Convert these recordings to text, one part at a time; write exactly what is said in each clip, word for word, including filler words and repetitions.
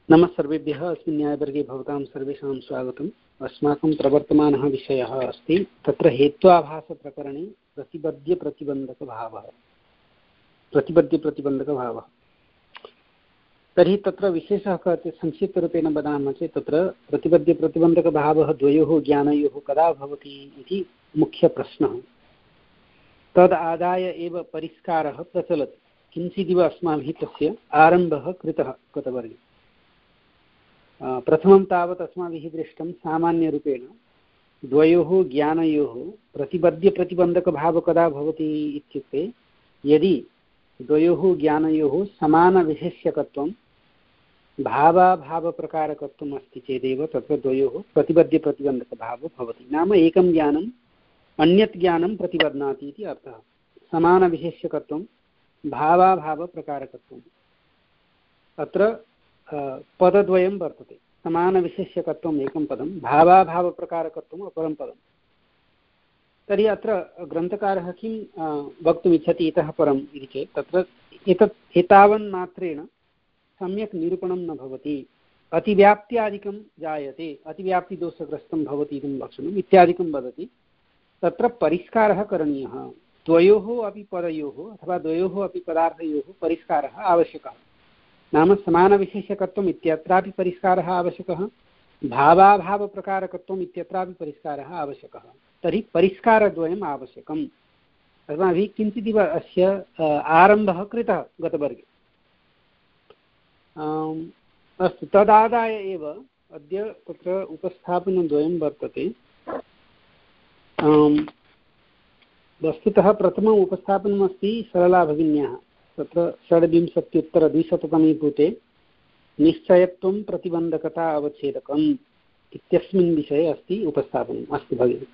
नमः सर्वेभ्यः। अस्मिन् न्यायवर्गे भवतां सर्वेषां स्वागतम्। अस्माकं प्रवर्तमानः विषयः अस्ति तत्र हेत्वाभासप्रकरणे प्रतिबद्ध्यप्रतिबन्धकभावः प्रतिबद्ध्यप्रतिबन्धकभावः तर्हि तत्र विशेषः कः संक्षिप्तरूपेण वदामः चेत् तत्र प्रतिबद्ध्यप्रतिबन्धकभावः द्वयोः ज्ञानयोः कदा भवति इति मुख्यप्रश्नः। तद् आदाय एव परिष्कारः प्रचलति। किञ्चिदिव अस्माभिः तस्य आरम्भः कृतः गतवर्गे। प्रथमं तावत् अस्माभिः दृष्टं सामान्यरूपेण द्वयोः ज्ञानयोः प्रतिबद्ध्यप्रतिबन्धकभावः कदा भवति इत्युक्ते यदि द्वयोः ज्ञानयोः समानविशेष्यकत्वं भावाभावप्रकारकत्वम् अस्ति चेदेव तत्र द्वयोः प्रतिबद्ध्यप्रतिबन्धकभावः भवति। नाम एकं ज्ञानम् अन्यत् ज्ञानं प्रतिबध्नाति इति अर्थः। समानविशेष्यकत्वं भावाभावप्रकारकत्वम् अत्र पदद्वयं वर्तते। समानविशेष्यकत्वम् एकं पदं, भावाभावप्रकारकत्वम् अपरं पदं। तर्हि अत्र ग्रन्थकारः किं वक्तुमिच्छति इतः परम् इति चेत् तत्र एतत् एतावन्मात्रेण सम्यक् निरूपणं न भवति। अतिव्याप्त्यादिकं जायते, अतिव्याप्तिदोषग्रस्तं भवति इति लक्षणम् इत्यादिकं वदति। तत्र परिष्कारः करणीयः। द्वयोः अपि पदयोः अथवा द्वयोः अपि पदार्थयोः परिष्कारः आवश्यकः। नाम समानविशेष्यकत्वम् इत्यत्रापि परिष्कारः आवश्यकः, भावाभावप्रकारकत्वम् इत्यत्रापि परिष्कारः आवश्यकः। तर्हि परिष्कारद्वयम् आवश्यकम्। अस्माभिः किञ्चिदिव अस्य आरम्भः कृतः गतवर्गे। अस्तु, तदादाय एव अद्य तत्र उपस्थापनद्वयं वर्तते। वस्तुतः प्रथमम् उपस्थापनमस्ति सरला भगिन्याः। तत्र षड्विंशत्युत्तरद्विशततमे पुटे निश्चयत्वं प्रतिबन्धकता अवच्छेदकम् इत्यस्मिन् विषये अस्ति उपस्थापनम्। अस्तु भगिनि।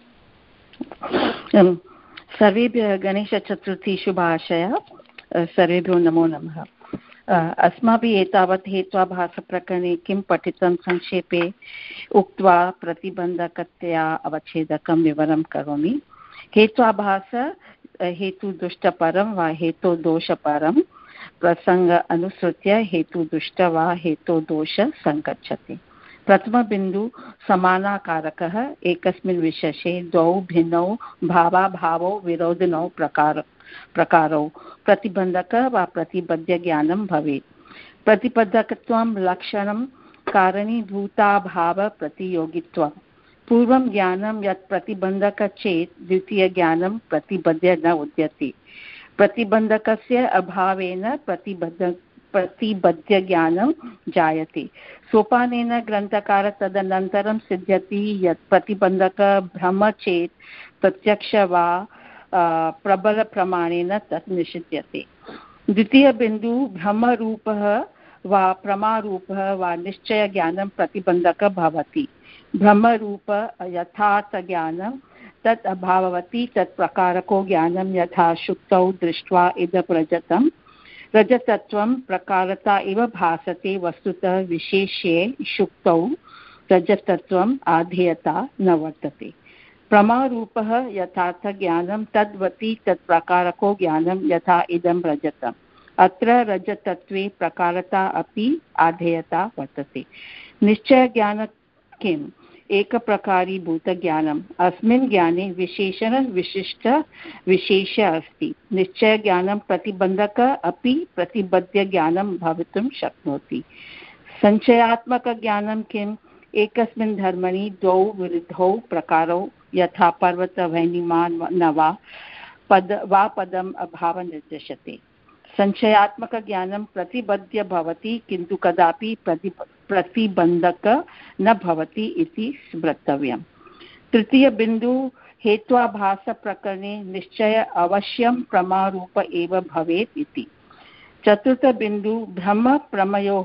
सर्वेभ्यः गणेशचतुर्थी शुभाशयः। सर्वेभ्यो नमो नमः। अस्माभिः एतावत् हेत्वाभासप्रकरणे किं पठितं संक्षेपे उक्त्वा प्रतिबन्धकतया अवच्छेदकं विवरणं करोमि। हेत्वाभास हेतुदुष्टपरं वा हेतुदोषपरं प्रसंग अनुसृत्य हेतुदुष्ट वा हेतुदोष संगच्छति। प्रथमबिन्दु समानाकारकः एकस्मिन् विशेषे द्वौ भिन्नौ भावाभावौ विरोधिनौ प्रकार प्रकारौ प्रतिबन्धक वा प्रतिबद्ध ज्ञानं भवेत्। प्रतिबद्धकत्वं लक्षणं कारणीभूताभाव प्रतियोगित्वं। पूर्वं ज्ञानं यत् प्रतिबन्धक चेत् द्वितीयज्ञानं प्रतिबद्ध न उद्यते। प्रतिबन्धकस्य अभावेन प्रतिबद्ध प्रतिबद्धज्ञानं जायते। सोपानेन ग्रन्थकार तदनन्तरं सिद्ध्यति यत् प्रतिबन्धक ब्रह्म चेत् प्रत्यक्ष वा प्रबलप्रमाणेन तत् निषिध्यते। द्वितीयबिन्दु ब्रह्मरूपः वा प्रमारूपः वा निश्चयज्ञानं प्रतिबन्धक भवति। ब्रह्मरूप यथार्थज्ञानं तत् अभाववति तत् प्रकारको ज्ञानं यथा शुक्तौ दृष्ट्वा इदं रजतं। रजतत्वं प्रकारता इव भासते, वस्तुतः विशेष्ये शुक्तौ रजतत्वम् आधेयता न वर्तते। प्रमारूपः यथार्थज्ञानं तद्वति तत् प्रकारको ज्ञानं यथा इदं रजतम्। अत्र रजतत्वे प्रकारता अपि आधेयता वर्तते। निश्चयज्ञानं किम्? एकप्रकारीभूतज्ञानम्। अस्मिन् ज्ञाने विशेषण विशिष्ट विशेष अस्ति। निश्चयज्ञानं प्रतिबन्धक अपि प्रतिबद्ध ज्ञानं भवितुं शक्नोति। संशयात्मकज्ञानं किम्? एकस्मिन् धर्मणि द्वौ विरुद्धौ प्रकारौ यथा पर्वतवह्निमा न वा पद वा पदम् अभावः निर्दिश्यते। संशयात्मकज्ञानं प्रतिबद्ध भवति किन्तु कदापि प्रति प्रतिबन्धक न भवति इति स्मर्तव्यम्। तृतीयबिन्दु हेत्वाभासप्रकरणे निश्चय अवश्यं प्रमारूप एव भवेत् इति। चतुर्थबिन्दु ब्रह्म प्रमयोः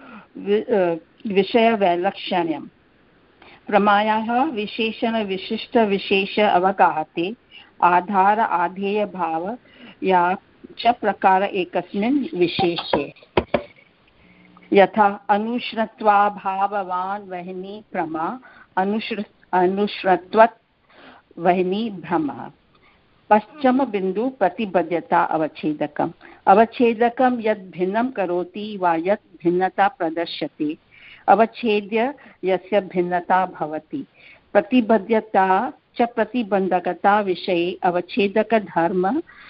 विषयवैलक्षण्यं। प्रमायाः विशेषण विशिष्ट विशेष अवगाहते आधार आधेय भाव या च प्रकार एकस्मिन् विशेषे यथा अनुश्रत्वाभाववान् वह्नि प्रमा अनुश्र अनुश्रत्वत् वह्नि भ्रमः। पश्चिम बिंदु प्रतिबद्धता अवच्छेदकम्। अवच्छेदकं यत् भिन्नं करोति वा यत् भिन्नता प्रदर्श्यते अवच्छेद्य यस्य भिन्नता भवति। प्रतिबद्धता च प्रतिबन्धकता विषये अवच्छेदकधर्म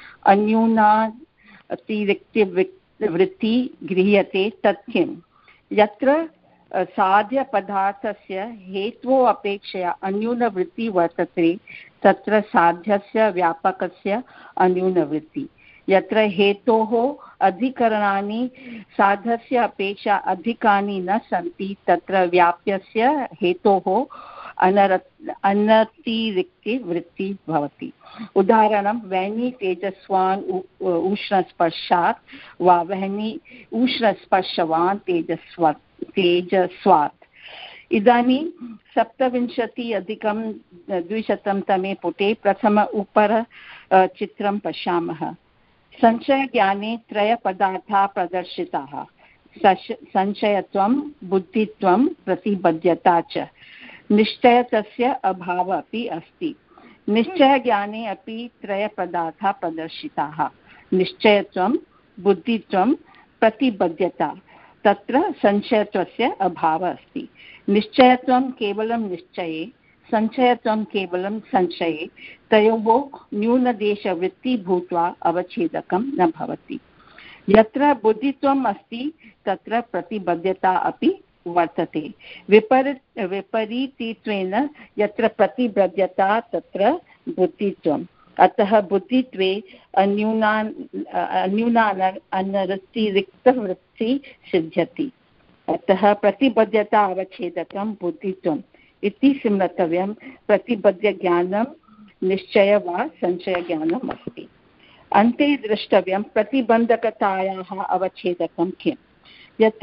अन्यूनातिरिक्तवृत्ति गृह्यते तत् किम्? यत्र साध्यपदार्थस्य हेतोः अपेक्षया अन्यूनवृत्ति वर्तते तत्र साध्यस्य व्यापकस्य अन्यूनवृत्ति। यत्र हेतोः अधिकरणानि साध्यस्य अपेक्षा अधिकानि न सन्ति तत्र व्याप्यस्य हेतोः अनरत् अनतिरिक्तवृत्ति भवति। उदाहरणं वह्नि तेजस्वान् उष्णस्पर्शात् वा वह्नि उष्णस्पर्शवान् तेजस्वा तेजस्वात्। इदानीं सप्तविंशति अधिकं द्विशतं तमे पुटे प्रथम उपर चित्रं पश्यामः। संशयज्ञाने त्रयपदार्थाः प्रदर्शिताः। संशयत्वं, बुद्धित्वं, प्रतिबद्धता च। निश्चयत्वस्य अभावः अपि अस्ति। निश्चयज्ञाने अपि त्रयपदार्थाः प्रदर्शिताः। निश्चयत्वं, बुद्धित्वं, प्रतिबद्धता। तत्र संशयत्वस्य अभावः अस्ति। निश्चयत्वं केवलं निश्चये, संशयत्वं केवलं संशये। तयोः न्यूनदेशवृत्तिः भूत्वा अवच्छेदकं न भवति। यत्र बुद्धित्वम् अस्ति तत्र प्रतिबद्धता अपि वर्तते। विपरीत विपरीतत्वेन यत्र प्रतिबद्धता तत्र बुद्धित्वम्। अतः बुद्धित्वे अन्यूनान् अन्यूनान् अनतिरिक्तवृत्तिः सिद्ध्यति। अतः प्रतिबद्धता अवच्छेदकं बुद्धित्वम् इति स्मर्तव्यं। प्रतिबद्धज्ञानं निश्चय वा संशयज्ञानम् अस्ति। अन्ते द्रष्टव्यं प्रतिबन्धकतायाः अवच्छेदकं किम्? यत्र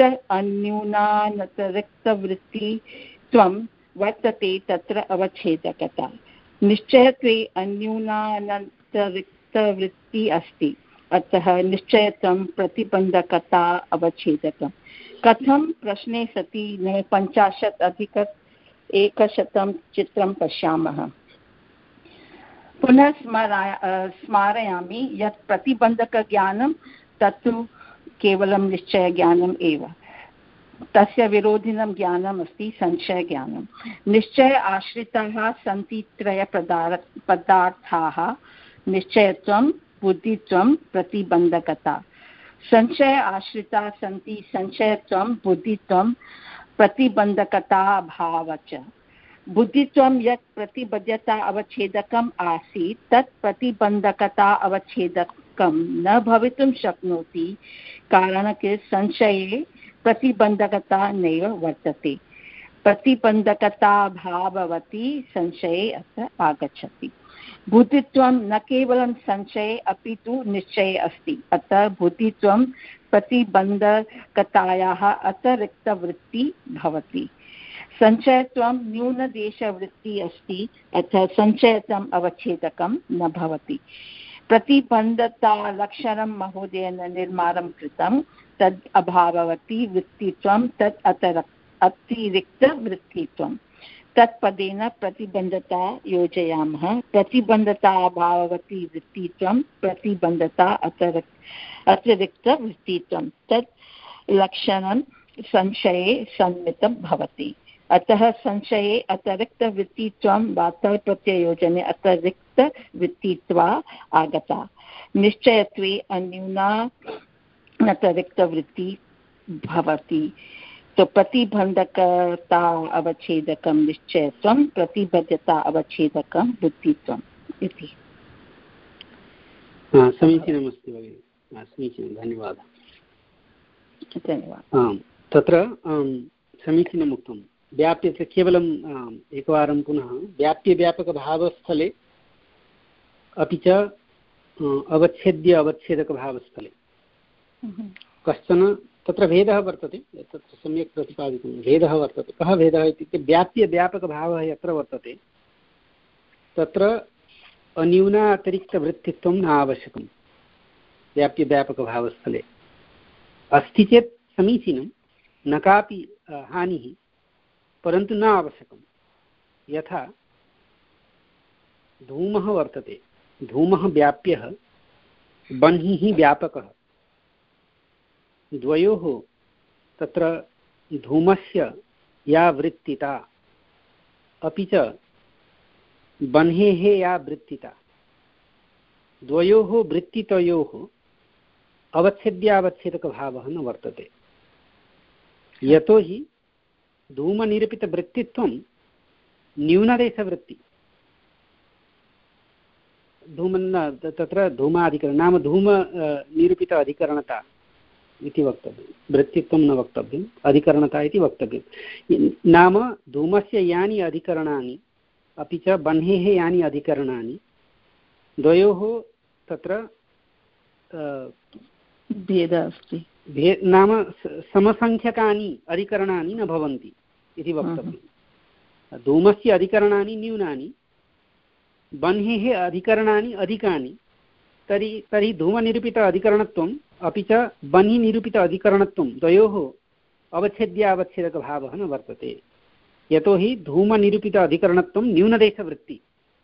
अन्यूनानतिरिक्तवृत्तित्वं वर्तते तत्र अवच्छेदकता। निश्चयत्वे अन्यूनानतिरिक्तवृत्तिः अस्ति। अतः निश्चयत्वं प्रतिबन्धकता अवच्छेदकं। कथं? प्रश्ने सति पञ्चाशत् अधिक एकशतं चित्रं पश्यामः। पुनः स्मराय स्मारयामि यत् प्रतिबन्धकज्ञानं तत्तु केवलं निश्चयज्ञानम् एव। तस्य विरोधिनं ज्ञानम् अस्ति संशयज्ञानं। निश्चय आश्रिताः सन्ति त्रयपदार्थ पदार्थाः। निश्चयत्वं, बुद्धित्वं, प्रतिबन्धकता। संशय आश्रिताः सन्ति संशयत्वं, बुद्धित्वं, प्रतिबन्धकता भावः च। बुद्धित्वं यत् प्रतिबद्धता अवच्छेदकम् आसीत् तत् प्रतिबन्धकता अवच्छेदकं न भवितुं शक्नोति। कारणं संशये प्रतिबन्धकता नैव वर्तते। प्रतिबन्धकता भाववती संशये अत्र आगच्छति। बुद्धित्वं न केवलं संशये अपि तु निश्चये अस्ति। अतः बुद्धित्वं प्रतिबन्धकतायाः अतिरिक्तवृत्तिः भवति। संशयत्वं न्यूनदेशवृत्तिः अस्ति। अतः संशयत्वम् अवच्छेदकं न भवति। प्रतिबन्धतालक्षणं महोदयेन निर्माणं कृतं तद् अभाववती वृत्तित्वं तत् अतिरिक्तवृत्तित्वं। तत्पदेन प्रतिबन्धता योजयामः। प्रतिबन्धता अभाववती वृत्तित्वं, प्रतिबन्धता अतिरिक्तवृत्तित्वं। तत् लक्षणं संशये सन्मितं भवति। अतः संशये अतिरिक्तवृत्तित्वं वार्तप्रत्ययोजने अतिरिक्तवृत्तित्वा आगता। निश्चयत्वे अन्यूना अतिरिक्तवृत्तिः भवति। तो प्रतिबन्धकता अवच्छेदकं निश्चयत्वं, प्रतिबद्धता अवच्छेदकं बुद्धित्वम् इति। समीचीनमस्ति भगिनि। समीचीनं, धन्यवादः। धन्यवादः। आम्, तत्र समीचीनम् उक्तं। व्याप्य केवलम् एकवारं पुनः व्याप्यव्यापकभावस्थले अपि च अवच्छेद्य अवच्छेदकभावस्थले कश्चन तत्र भेदः वर्तते। तत्र सम्यक् प्रतिपादितं भेदः वर्तते। कः भेदः इत्युक्ते व्याप्यव्यापकभावः यत्र वर्तते तत्र अन्यूना अतिरिक्तवृत्तित्वं न आवश्यकं। व्याप्यव्यापकभावस्थले अस्ति चेत् समीचीनं, न कापि हानिः, परन्तु न आवश्यकं। यथा धूमः वर्तते, धूमः व्याप्यः, बह्निः व्यापकः। द्वयोः तत्र धूमस्य या वृत्तिता अपि च बह्नेः या वृत्तिता द्वयोः वृत्तितयोः अवच्छेद्यावच्छेदकभावः न वर्तते। यतोहि धूमनिरूपितवृत्तित्वं न्यूनदेशवृत्ति धूमन् तत्र धूमाधिकरण नाम धूम निरूपित अधिकरणता इति वक्तव्यं, वृत्तित्वं न वक्तव्यम्, अधिकरणता इति वक्तव्यं। नाम धूमस्य यानि अधिकरणानि अपि च बह्नेः यानि अधिकरणानि द्वयोः तत्र भेदः अस्ति, भे नाम समसङ्ख्यकानि अधिकरणानि न भवन्ति इति वक्तव्यं। धूमस्य अधिकरणानि न्यूनानि, बह्नेः अधिकरणानि अधिकानि, तर्हि तर्हि धूमनिरूपित अधिकरणत्वम् अपि च बह्निनिरूपित अधिकरणत्वं द्वयोः अवच्छेद्यावच्छेदकभावः न वर्तते। यतोहि धूमनिरूपित अधिकरणत्वं न्यूनदेशवृत्ति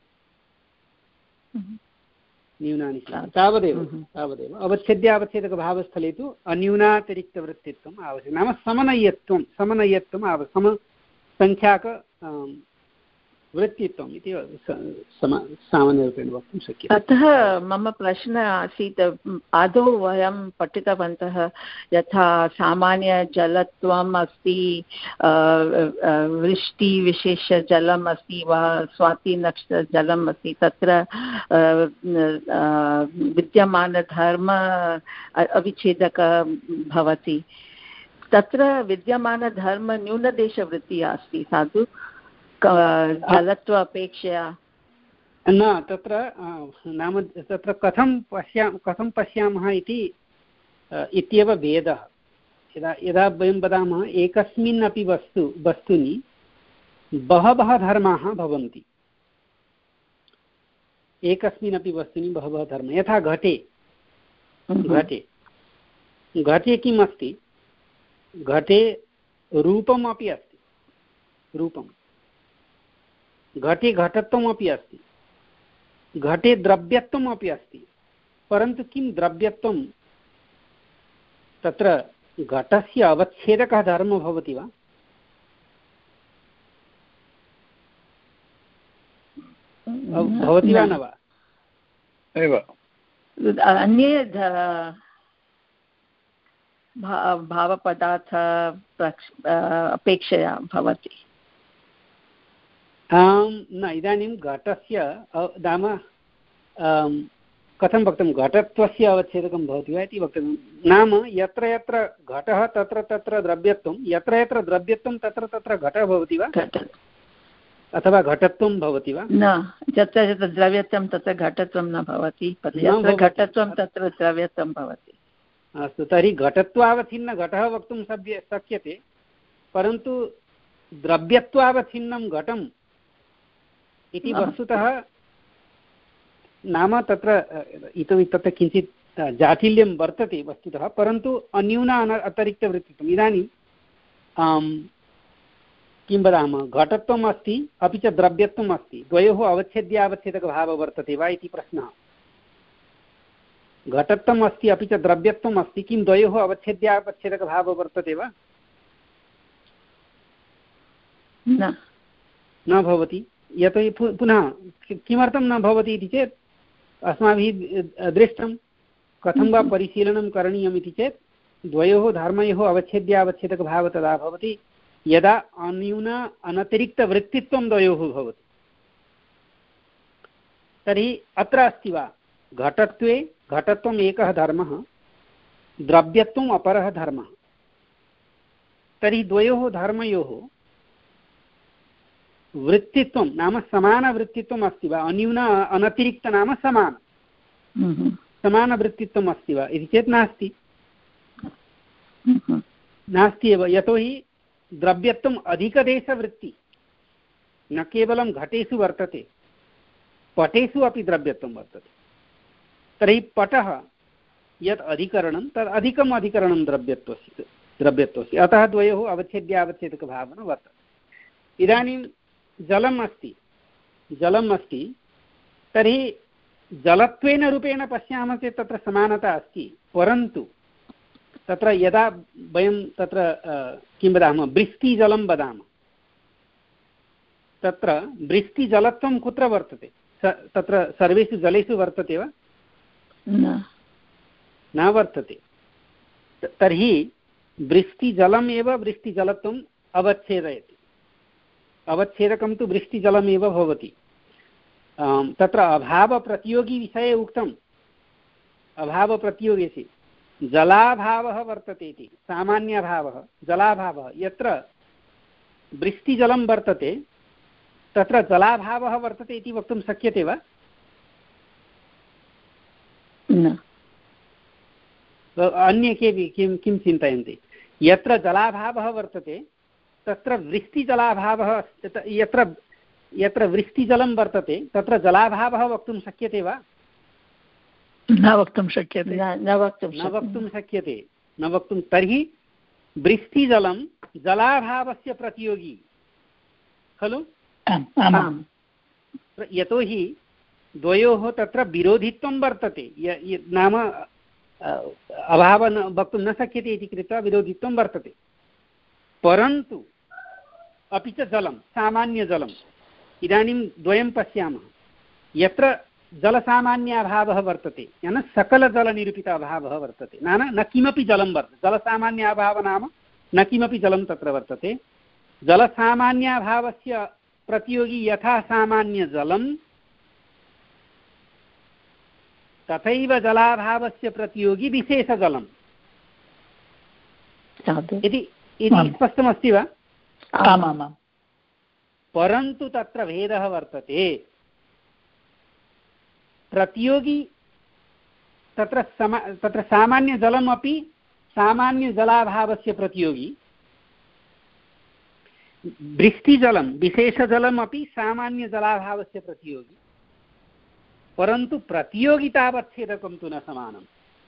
न्यूनानि तावदेव तावदेव अवच्छेद्यावच्छेदकभावस्थले तु अन्यूनातिरिक्तवृत्तित्वम् आवश्यकं, नाम समनय्यत्वं समनय्यत्वम् आव समसङ्ख्याक वृत्तित्वम् इति सामान्यरूपेण वक्तुं शक्यते। अतः मम प्रश्नः आसीत्, आदौ वयं पठितवन्तः यथा सामान्यजलत्वम् अस्ति, वृष्टिविशेषजलम् अस्ति वा स्वातिनक्षत्रजलम् अस्ति, तत्र विद्यमानधर्म अविच्छेदक भवति। तत्र विद्यमानधर्म न्यूनदेशवृत्तिः अस्ति साधु जलत्व अपेक्षया न। तत्र नाम तत्र कथं पश्या कथं पश्यामः इति इत्येव भेदः। यदा यदा वयं वदामः एकस्मिन् अपि वस्तु वस्तुनि बहवः धर्माः भवन्ति, एकस्मिन् अपि वस्तुनि बहवः धर्माः, यथा घटे घटे घटे किम् अस्ति, घटे रूपम् अपि अस्ति, रूपं घटे घटत्वम् अपि अस्ति, घटे द्रव्यत्वम् अपि अस्ति, परन्तु किं द्रव्यत्वं तत्र घटस्य अवच्छेदकः धर्मः भवति वा? भवति वा न वा? एव अन्ये भावपदार्थ अपेक्षया भवति। न, इदानीं घटस्य नाम कथं वक्तुं, घटत्वस्य अवच्छेदकं भवति वा इति वक्तव्यं। नाम यत्र यत्र घटः तत्र तत्र द्रव्यत्वं, यत्र यत्र द्रव्यत्वं तत्र तत्र घटः भवति वा अथवा घटत्वं भवति वा? न, यत्र यत्र द्रव्यत्वं तत्र घटत्वं न भवति, यत्र घटत्वं तत्र द्रव्यत्वं भवति। अस्तु, तर्हि घटत्वावच्छिन्न घटः वक्तुं शक्यते, परन्तु द्रव्यत्वावच्छिन्नं घटम् इति वस्तुतः नाम तत्र इतोपि तत्र किञ्चित् जाटिल्यं वर्तते वस्तुतः, परन्तु अन्यूना अतिरिक्तवृत्तित्वम्। इदानीं किं वदामः, घटत्वम् अस्ति अपि च द्रव्यत्वम् अस्ति, द्वयोः अवच्छेद्यावच्छेदकभावः वर्तते वा इति प्रश्नः। घटत्वम् अस्ति अपि च द्रव्यत्वम् अस्ति, किं द्वयोः अवच्छेद्यावच्छेदकभावः वर्तते वा? न न भवति। यतोहि पुनः किमर्थं न भवति इति चेत् अस्माभिः दृष्टं, कथं वा परिशीलनं करणीयम् इति चेत् द्वयोः धर्मयोः अवच्छेद्यावच्छेदकभावः तदा भवति यदा अन्यून अनतिरिक्तवृत्तित्वं द्वयोः भवति। तर्हि अत्र अस्ति वा, घटत्वे घटत्वम् एकः धर्मः, द्रव्यत्वम् अपरः धर्मः, तर्हि द्वयोः धर्मयोः वृत्तित्वं नाम समानवृत्तित्वम् अस्ति वा, अन्यून अनतिरिक्त नाम समान समानवृत्तित्वम् अस्ति वा इति चेत् नास्ति नास्ति एव। यतोहि द्रव्यत्वम् अधिकदेशवृत्ति न केवलं घटेषु वर्तते, पटेषु अपि द्रव्यत्वं वर्तते। तर्हि पटः यत् अधिकरणं तद् अधिकम् अधिकरणं द्रव्यत्वस्य द्रव्यत्वस्य, अतः द्वयोः अवच्छेद्यावच्छेदकभावः न वर्तते। इदानीं जलम् अस्ति जलम् अस्ति तर्हि जलत्वेन रूपेण पश्यामः चेत् तत्र समानता अस्ति, परन्तु तत्र यदा वयं तत्र किं वदामः, वृष्टिजलं वदामः, तत्र वृष्टिजलत्वं कुत्र वर्तते? तत्र सर्वेषु जलेषु वर्तते वा? न वर्तते। तर्हि वृष्टिजलम् एव वृष्टिजलत्वम् अवच्छेदयति। अवच्छेदकं तु वृष्टिजलमेव भवति। तत्र अभावप्रतियोगिविषये उक्तम्। अभावप्रतियोगिषि जलाभावः वर्तते इति, सामान्यभावः जलाभावः। यत्र वृष्टिजलं वर्तते तत्र जलाभावः वर्तते इति वक्तुं शक्यते वा? न। अन्ये केपि किं किं चिन्तयन्ति? यत्र जलाभावः वर्तते तत्र वृष्टिजलाभावः, यत्र यत्र वृष्टिजलं वर्तते तत्र जलाभावः वक्तुं शक्यते वा? न वक्तुं शक्यते। न वक्तुं न वक्तुं शक्यते न वक्तुं तर्हि वृष्टिजलं जलाभावस्य प्रतियोगी खलु? यतोहि द्वयोः तत्र विरोधित्वं वर्तते। नाम अभावः न वक्तुं न शक्यते इति कृत्वा विरोधित्वं वर्तते। परन्तु अपि च जलं, सामान्यजलम्, इदानीं द्वयं पश्यामः। यत्र जलसामान्याभावः वर्तते, नाम सकलजलनिरूपित अभावः वर्तते, नाम न किमपि जलं वर्तते। जलसामान्याभावः नाम न किमपि जलं तत्र वर्तते। जलसामान्याभावस्य प्रतियोगी यथा सामान्यजलं तथैव जलाभावस्य प्रतियोगी विशेषजलम् इति स्पष्टमस्ति वा? आमामां। परन्तु तत्र भेदः वर्तते। प्रतियोगी तत्र समा तत्र सामान्यजलमपि सामान्यजलाभावस्य प्रतियोगी, वृष्टिजलं विशेषजलमपि सामान्यजलाभावस्य प्रतियोगी, परन्तु प्रतियोगितावच्छेदकं तु न समानम्।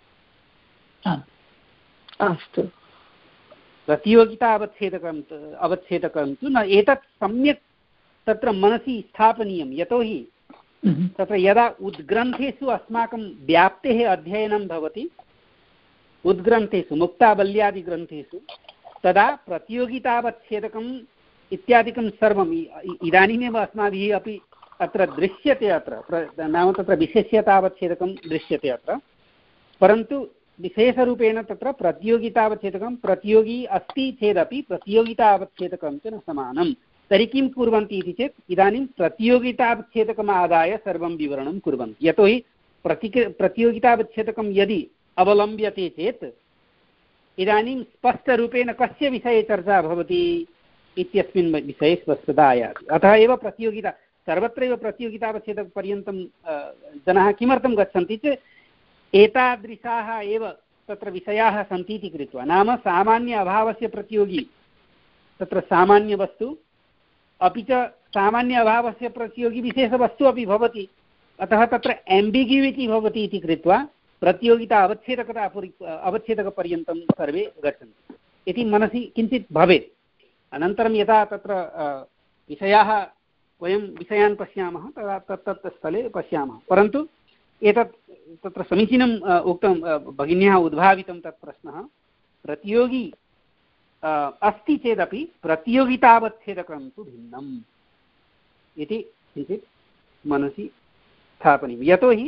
अस्तु। प्रतियोगितावच्छेदकं अवच्छेदकं तु न। एतत् सम्यक् तत्र मनसि स्थापनीयं। यतोहि तत्र यदा उद्ग्रन्थेषु अस्माकं व्याप्तेः अध्ययनं भवति, उद्ग्रन्थेषु मुक्तावल्यादिग्रन्थेषु, तदा प्रतियोगितावच्छेदकम् इत्यादिकं सर्वम् इदानीमेव अस्माभिः अपि अत्र दृश्यते। अत्र नाम तत्र विशेष्यतावच्छेदकं दृश्यते अत्र। परन्तु विशेषरूपेण तत्र प्रतियोगितावच्छेदकं प्रतियोगी अस्ति चेदपि प्रतियोगितावच्छेदकं च न समानं। तर्हि किं कुर्वन्ति इति चेत् इदानीं प्रतियोगितावच्छेदकम् आदाय सर्वं विवरणं कुर्वन्ति। यतोहि प्रति प्रतियोगितावच्छेदकं यदि अवलम्ब्यते चेत् इदानीं स्पष्टरूपेण कस्य विषये चर्चा भवति इत्यस्मिन् विषये स्पष्टता आयाति। अतः एव प्रतियोगिता सर्वत्रैव प्रतियोगितावच्छेदकपर्यन्तं जनाः किमर्थं गच्छन्ति चेत् एतादृशाः एव तत्र विषयाः सन्ति इति कृत्वा। नाम सामान्य अभावस्य प्रतियोगी तत्र सामान्यवस्तु, अपि च सामान्य अभावस्य प्रतियोगी विशेषवस्तु अपि भवति। अतः तत्र एम्बिग्युइटी भवति इति कृत्वा प्रतियोगिता अवच्छेदकता अवच्छेदकपर्यन्तं सर्वे गच्छन्ति इति मनसि किञ्चित् भवेत्। अनन्तरं यदा तत्र विषयाः वयं विषयान् पश्यामः तदा तत् तत् स्थले पश्यामः। परन्तु एतत् तत्र समीचीनम् उक्तं भगिन्याः उद्भावितं तत् प्रश्नः। प्रतियोगी अस्ति चेदपि प्रतियोगितावच्छेदकं तु भिन्नम् इति किञ्चित् मनसि स्थापनीयं। यतोहि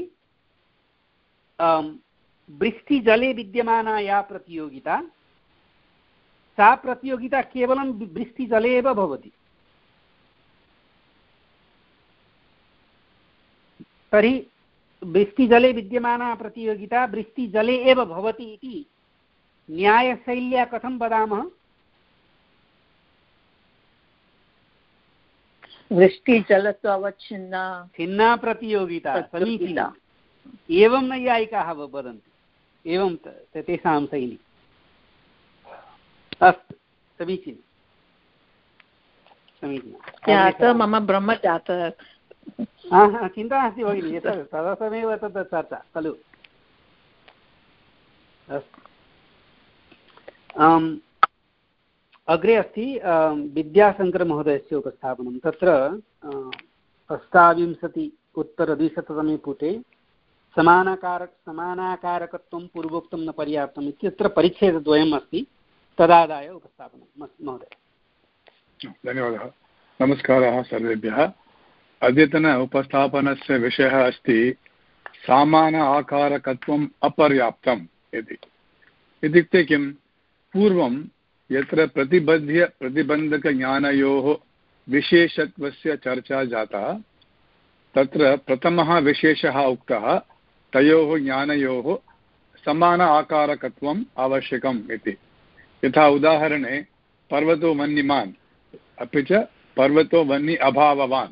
वृष्टिजले विद्यमाना या प्रतियोगिता, सा प्रतियोगिता केवलं वृष्टिजले एव भवति। तर्हि वृष्टिजले विद्यमाना प्रतियोगिता वृष्टिजले एव भवति इति न्यायशैल्या कथं वदामः? वृष्टिजलत्व अवच्छिन्ना छिन्ना प्रतियोगिता समीचीना। एवं नैयायिकाः वदन्ति। एवं तेषां शैली। अस्तु, समीचीनं समीचीनं। मम ब्रह्म जातः। चिन्ता नास्ति भगिनि, तदर्थमेव तद् चर्चा खलु। अस्तु, अग्रे अस्ति विद्याशङ्करमहोदयस्य उपस्थापनं। तत्र अष्टाविंशति उत्तरद्विशततमे पुटे समानाकारक समानाकारकत्वं पूर्वोक्तं न पर्याप्तम् इत्यत्र परिच्छेदद्वयम् अस्ति, तदादाय उपस्थापनं महोदय। धन्यवादः। नमस्कारः सर्वेभ्यः। अद्यतन उपस्थापनस्य विषयः अस्ति सामान आकारकत्वम् अपर्याप्तम् इति। इत्युक्ते किं, पूर्वं यत्र प्रतिबध्य प्रतिबन्धकज्ञानयोः विशेषत्वस्य चर्चा जाता, तत्र प्रथमः विशेषः उक्तः, तयोः ज्ञानयोः समान आकारकत्वम् आवश्यकम् इति। यथा उदाहरणे पर्वतो वह्निमान् अपि च पर्वतो वह्नि अभाववान्,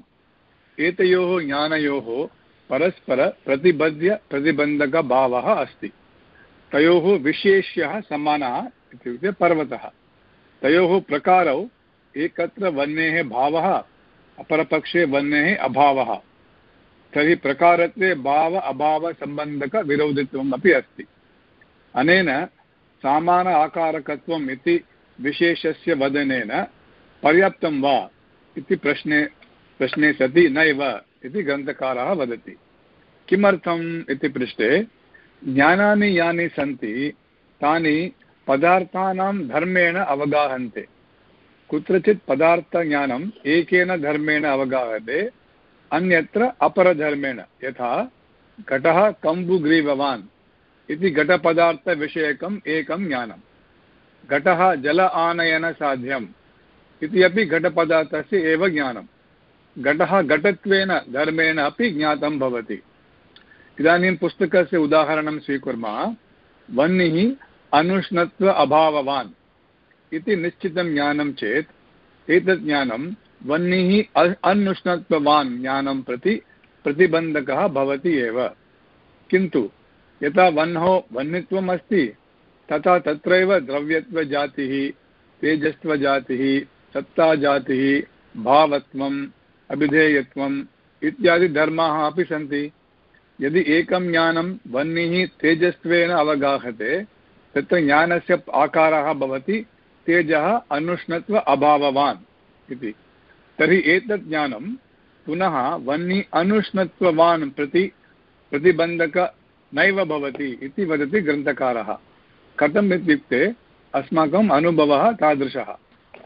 एतयोः ज्ञानयोः परस्पर प्रतिबध्य प्रतिबन्धकभावः अस्ति। तयोः विशेष्यः समानः इत्युक्ते पर्वतः। तयोः प्रकारौ एकत्र वह्नेः भावः, अपरपक्षे वह्नेः अभावः। तर्हि प्रकारत्वे भाव अभावसम्बन्धकविरोधित्वम् अपि अस्ति। अनेन समान आकारकत्वम् इति विशेषस्य वदनेन पर्याप्तं वा इति प्रश्ने प्रश्ने सति नैव इति ग्रन्थकारः वदति। किमर्थम् इति पृष्टे, ज्ञानानि यानि सन्ति तानि पदार्थानां धर्मेण अवगाहन्ते। कुत्रचित् पदार्थज्ञानम् एकेन धर्मेण अवगाहते, अन्यत्र अपरधर्मेण। यथा घटः कम्बुग्रीववान् इति घटपदार्थविषयकम् एकं ज्ञानं, घटः जल आनयनसाध्यम् इति अपि घटपदार्थस्य एव ज्ञानं। घटः घटत्वेन धर्मेण अपि ज्ञातं भवति। इदानीं पुस्तकस्य उदाहरणं स्वीकुर्मः। वह्निः अनुष्णत्व अभाववान् इति निश्चितं ज्ञानं चेत् एतत् ज्ञानं वह्निः अनुष्णत्ववान् ज्ञानं प्रति प्रतिबन्धकः भवति एव। किन्तु यथा वह्नौ वह्नित्वम् अस्ति, तथा तत्रैव द्रव्यत्वजातिः, तेजस्त्वजातिः, सत्ताजातिः, भावत्वम्, अभिधेयत्वम् इत्यादि धर्माः अपि सन्ति। यदि एकं ज्ञानं वह्निः तेजस्त्वेन अवगाहते, तत्र ज्ञानस्य आकारः भवति तेजः अनुष्णत्व अभाववान् इति। तर्हि एतत् ज्ञानं पुनः वह्नि अनुष्णत्ववान् प्रति प्रतिबन्धक नैव भवति इति वदति ग्रन्थकारः। कथम् इत्युक्ते, अस्माकम् अनुभवः तादृशः।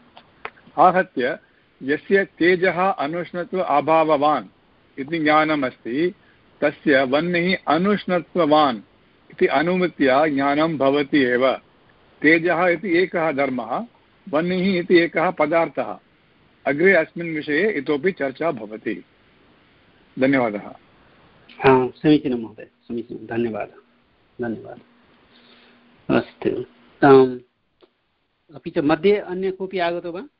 आहत्य यस्य तेजः अनुष्णत्व अभाववान् इति ज्ञानमस्ति, तस्य वह्निः अनुष्णत्ववान् इति अनुमित्या ज्ञानं भवति एव। तेजः इति एकः धर्मः, वह्निः इति एकः पदार्थः। अग्रे अस्मिन् विषये इतोपि चर्चा भवति। धन्यवादः। हा, समीचीनं महोदय, समीचीनं, धन्यवादः धन्यवादः अस्तु। अपि च मध्ये अन्य कोऽपि आगतो वा?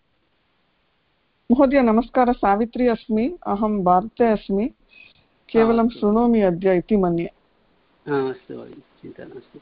महोदय नमस्कारः, सावित्री अस्मि, अहं भारते अस्मि, केवलं शृणोमि अद्य इति मन्ये। अस्तु भगिनि, चिन्ता नास्ति।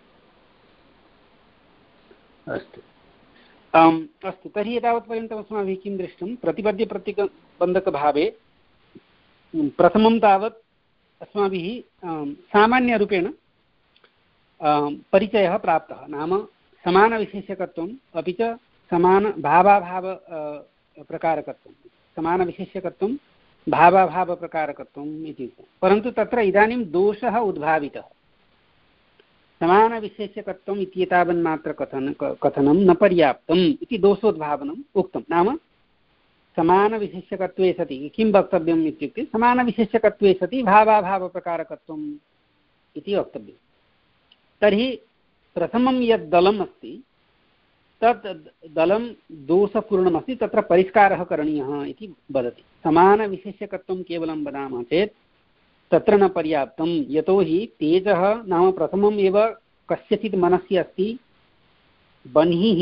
अस्तु आम् अस्तु, तर्हि एतावत्पर्यन्तम् अस्माभिः किं दृष्टं, प्रतिपद्यप्रतिबन्धकभावे प्रथमं तावत् अस्माभिः सामान्यरूपेण परिचयः प्राप्तः। नाम समानविशेष्यकत्वम् अपि च समानभावाभाव प्रकारकत्वं, समानविशेष्यकत्वं भावाभावप्रकारकत्वम् इति उक्तं। परन्तु तत्र इदानीं दोषः उद्भावितः। समानविशेष्यकत्वम् इत्येतावन्मात्र कथन कथनं न पर्याप्तम् इति दोषोद्भावनम् उक्तं। नाम समानविशेष्यकत्वे सति किं वक्तव्यम् इत्युक्ते, समानविशेष्यकत्वे सति भावाभावप्रकारकत्वम् इति वक्तव्यं। तर्हि प्रथमं यद् दलम् अस्ति तत् दलं दोषपूर्णमस्ति, तत्र परिष्कारः करणीयः इति वदति। समानविशेष्यकत्वं केवलं वदामः चेत् तत्र न पर्याप्तं, यतोहि तेजः नाम प्रथमम् एव कस्यचित् मनसि अस्ति, वह्निः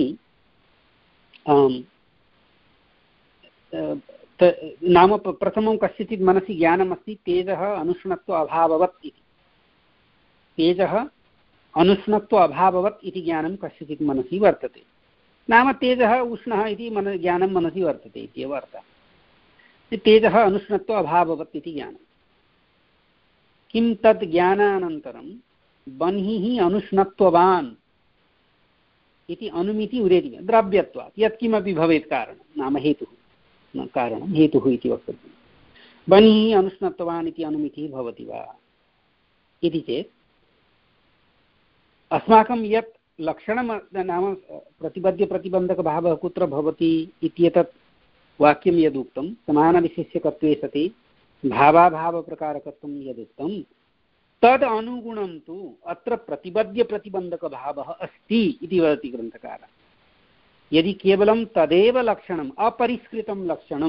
नाम प्रथमं कस्यचित् मनसि ज्ञानमस्ति तेजः अनुष्णत्व अभाववत् इति। तेजः अनुष्णत्व अभाववत् इति ज्ञानं कस्यचित् मनसि वर्तते। नाम तेजः उष्णः इति मन ज्ञानं मनसि वर्तते इत्येव अर्थः। तेजः अनुष्णत्व अभाववत् इति ज्ञानं। किं तद् ज्ञानानन्तरं वह्निः अनुष्णत्ववान् इति अनुमिति उदेति द्रव्यत्वात्, यत्किमपि भवेत् कारणं नाम हेतुः, कारणं हेतुः इति वक्तव्यं। वह्निः अनुष्णत्ववान् इति अनुमितिः भवति वा इति चेत् अस्माकं यत् लक्षणं नाम प्रतिपद्यप्रतिबन्धकभावः कुत्र भवति इत्येतत् वाक्यं यदुक्तं समानविशेष्यकत्वे सति भावाभावप्रकारकत्वं यदुक्तं तद् अनुगुणं तु अत्र प्रतिबद्ध्यप्रतिबन्धकभावः अस्ति इति वदति ग्रन्थकारः। यदि केवलं तदेव लक्षणम् अपरिष्कृतं लक्षणं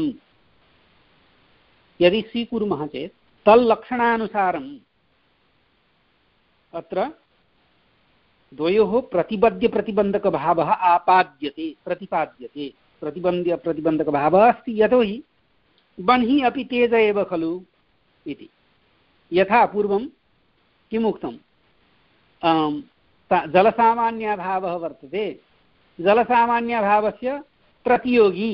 यदि स्वीकुर्मः चेत् तल्लक्षणानुसारम् अत्र द्वयोः प्रतिबद्ध्यप्रतिबन्धकभावः आपाद्यते प्रतिपाद्यते। प्रतिबन्ध्यप्रतिबन्धकभावः अस्ति यतोहि बन्हि अपि तेज एव खलु इति। यथा पूर्वं किम् उक्तं, जलसामान्यभावः वर्तते, जलसामान्यभावस्य प्रतियोगी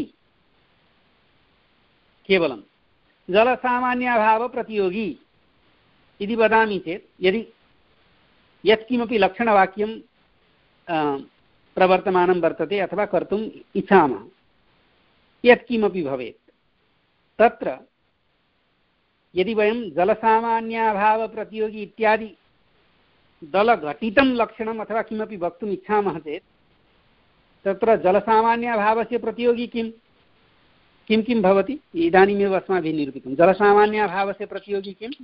केवलं जलसामान्यभावप्रतियोगी इति वदामि चेत् यदि यत्किमपि लक्षणवाक्यं प्रवर्तमानं वर्तते अथवा कर्तुम् इच्छामः, यत्किमपि भवेत्, तत्र यदि वयं जलसामान्याभावप्रतियोगी इत्यादि दलघटितं लक्षणम् अथवा किमपि वक्तुम् इच्छामः चेत् तत्र जलसामान्याभावस्य प्रतियोगी किं किं किं भवति इदानीमेव अस्माभिः निरूपितं। जलसामान्याभावस्य प्रतियोगी किं?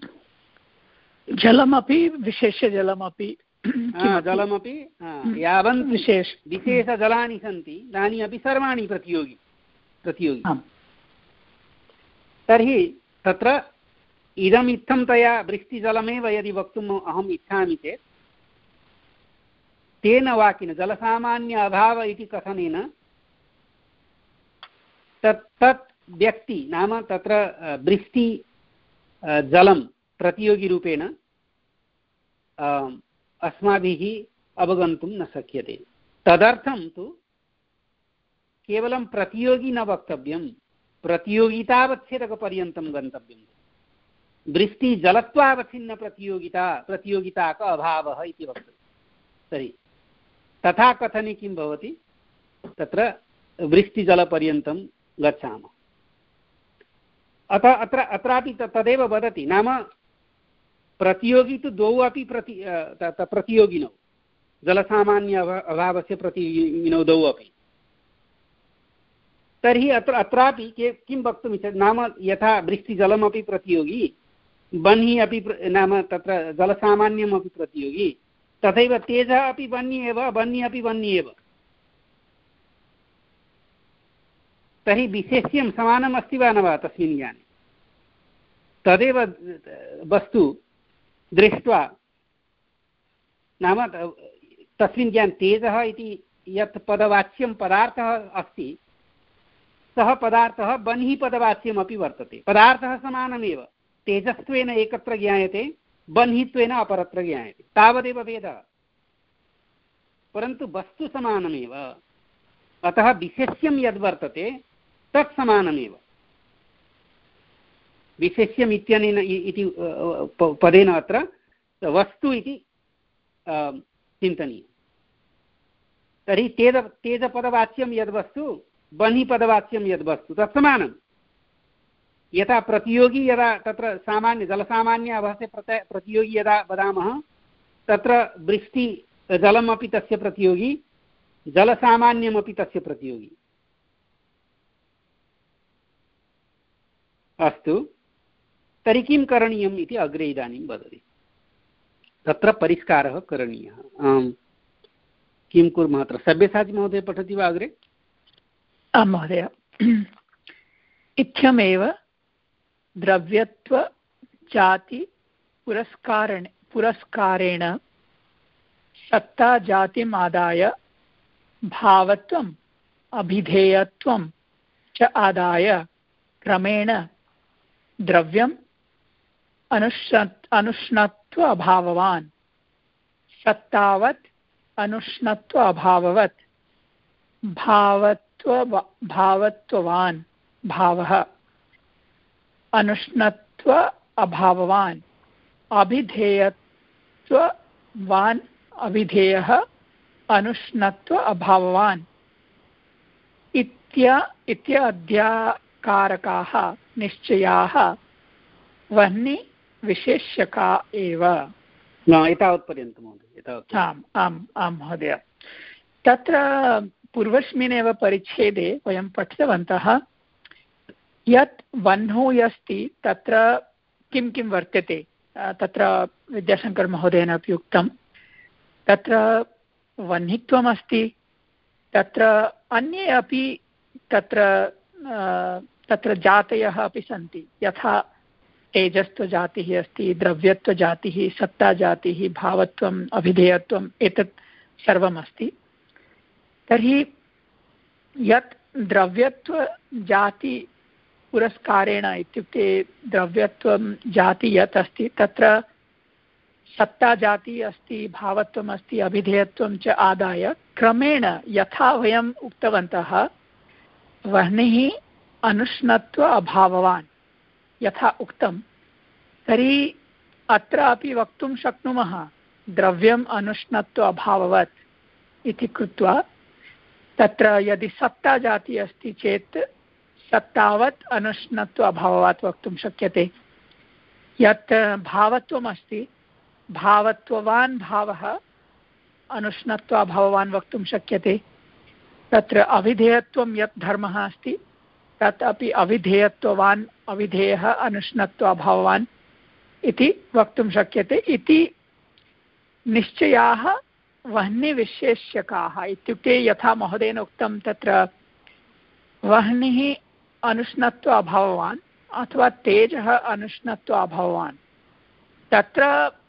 जलमपि विशेषजलमपि जलमपि यावन् विशेष विशेषजलानि सन्ति तानि अपि सर्वाणि प्रतियोगी प्रतियोगी तर्हि तत्र इदमित्थं तया वृष्टिजलमेव यदि वक्तुम् अहम् इच्छामि चेत् तेन वाक्येन जलसामान्य अभाव इति कथनेन तत् तत् व्यक्ति नाम तत्र वृष्टि जलं प्रतियोगिरूपेण अस्माभिः अवगन्तुं न शक्यते। तदर्थं तु केवलं प्रतियोगी न वक्तव्यं, प्रतियोगितावच्छेदकपर्यन्तं गन्तव्यं। वृष्टिजलत्वावच्छिन्न प्रतियोगिता प्रतियोगिताक अभावः इति वक्तव्यं। तर्हि तथा कथने किं भवति, तत्र वृष्टिजलपर्यन्तं गच्छामः। अतः अत्र अत्रापि तदेव वदति, नाम प्रतियोगी तु द्वौ अपि प्रति प्रतियोगिनौ, जलसामान्य अभावस्य प्रतियोगिनौ द्वौ अपि। तर्हि अत्र अत्रापि किं वक्तुमिच्छति, नाम यथा वृष्टिजलमपि प्रतियोगी, बह्निः अपि नाम तत्र जलसामान्यमपि प्रतियोगी, तथैव तेजः अपि बह्निः एव, बह्निः अपि बह्निः एव। तर्हि विशेष्यं समानम् अस्ति वा न वा तस्मिन् ज्ञाने? तदेव वस्तु दृष्ट्वा नाम तस्मिन् ज्ञाने तेजः इति यत् पदवाच्यं पदार्थः अस्ति सः पदार्थः बह्निः पदवाच्यमपि वर्तते। पदार्थः समानमेव, तेजस्त्वेन एकत्र ज्ञायते, बह्नित्वेन अपरत्र ज्ञायते, तावदेव भेदः, परन्तु वस्तु समानमेव। अतः विशेष्यं यद्वर्तते तत् समानमेव। विशेष्यम् इत्यनेन इति पदेन अत्र वस्तु इति चिन्तनीयं। तर्हि तेज तेजपदवाच्यं यद्वस्तु, बह्निपदवाच्यं यद्वस्तु तत् समानं। यथा प्रतियोगी यदा तत्र सामान्य जलसामान्य अभावस्य प्रतियोगी यदा वदामः, तत्र वृष्टि जलमपि तस्य प्रतियोगी, जलसामान्यमपि तस्य प्रतियोगी। अस्तु, तर्हि किं करणीयम् इति अग्रे इदानीं वदति। तत्र परिष्कारः करणीयः। आम्, किं कुर्मः अत्र? सब्यसाची महोदय पठति वा अग्रे? आं महोदय। इत्थमेव द्रव्यत्व जाति पुरस्कारेण पुरस्कारेण सत्ता जातिम् आदाय भावत्वम् अभिधेयत्वं च आदाय क्रमेण द्रव्यम् अनुष्णत् अनुष्णत्व अभाववान् सत्तावत् अनुष्णत्व अभाववत् भावत्व भावत्ववान् भावः अनुष्णत्व अभाववान् अभिधेयत्ववान् अभिधेयः अनुष्णत्व अभाववान् इत्य इत्याद्याकारकाः निश्चयाः वह्नि विशेष्यका एव। एतावत्पर्यन्तं महोदय। आम् आम् आं महोदय। तत्र पूर्वस्मिन्नेव परिच्छेदे वयं पठितवन्तः यत् वह्नौ अस्ति तत्र किं किं वर्तते तत्र विद्याशङ्करमहोदयेन अपि उक्तं तत्र वह्नित्वमस्ति तत्र अन्ये अपि तत्र तत्र जातयः अपि सन्ति यथा तेजस्त्वजातिः अस्ति द्रव्यत्वजातिः सत्ताजातिः भावत्वम् अभिधेयत्वम् एतत् सर्वमस्ति तर्हि यत् द्रव्यत्वजाति पुरस्कारेण इत्युक्ते द्रव्यत्वं जाति यत् अस्ति तत्र सत्ताजाति अस्ति भावत्वम् अस्ति अभिधेयत्वं च आदाय क्रमेण यथा वयम् उक्तवन्तः वह्निः अनुष्णत्व अभाववान् यथा उक्तं तर्हि अत्रापि वक्तुं शक्नुमः द्रव्यम् अनुष्णत्व अभाववत् इति कृत्वा तत्र यदि सत्ताजाति अस्ति चेत् सत्तावत् अनुष्णत्व अभावात् वक्तुं शक्यते यत् भावत्वमस्ति भावत्ववान् भावः अनुष्णत्व अभाववान् वक्तुं शक्यते तत्र अविधेयत्वं यत् धर्मः अस्ति तत् अपि अविधेयत्ववान् अविधेयः अनुष्णत्व अभाववान् इति वक्तुं शक्यते इति निश्चयाः वह्निविशेष्यकाः इत्युक्ते यथा महोदयेन उक्तं तत्र वह्निः अनुष्णत्व अभाववान् अथवा तेजः अनुष्णत्व अभाववान् तत्र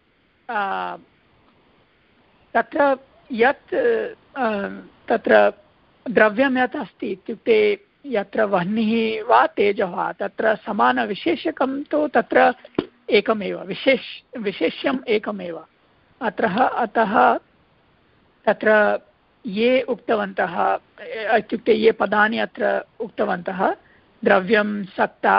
तत्र यत् तत्र द्रव्यं यत् अस्ति इत्युक्ते यत्र वह्निः वा तेजः वा तत्र समानविशेषकं तु तत्र एकमेव विशेष विशेष्यम् एकमेव अत्र अतः तत्र ये उक्तवन्तः इत्युक्ते ये पदानि अत्र उक्तवन्तः द्रव्यं सत्ता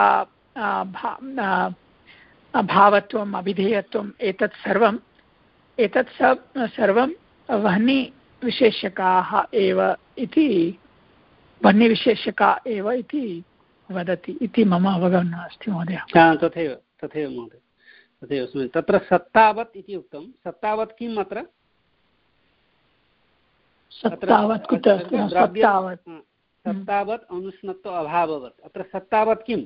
भावत्वम् अभिधेयत्वम् एतत् सर्वम् एतत् सर्वं वह्निविशेषकाः एव इति वह्निविशेषका एव इति वदति इति मम अवगमनम् अस्ति महोदय। तथैव तथैव महोदय तथैव अस्मि तत्र सत्तावत् इति उक्तं सत्तावत् किम् अत्र सत्तावत् सत्तावत् सत्तावत् अनुष्णत्व अभाववत् अत्र सत्तावत् किम्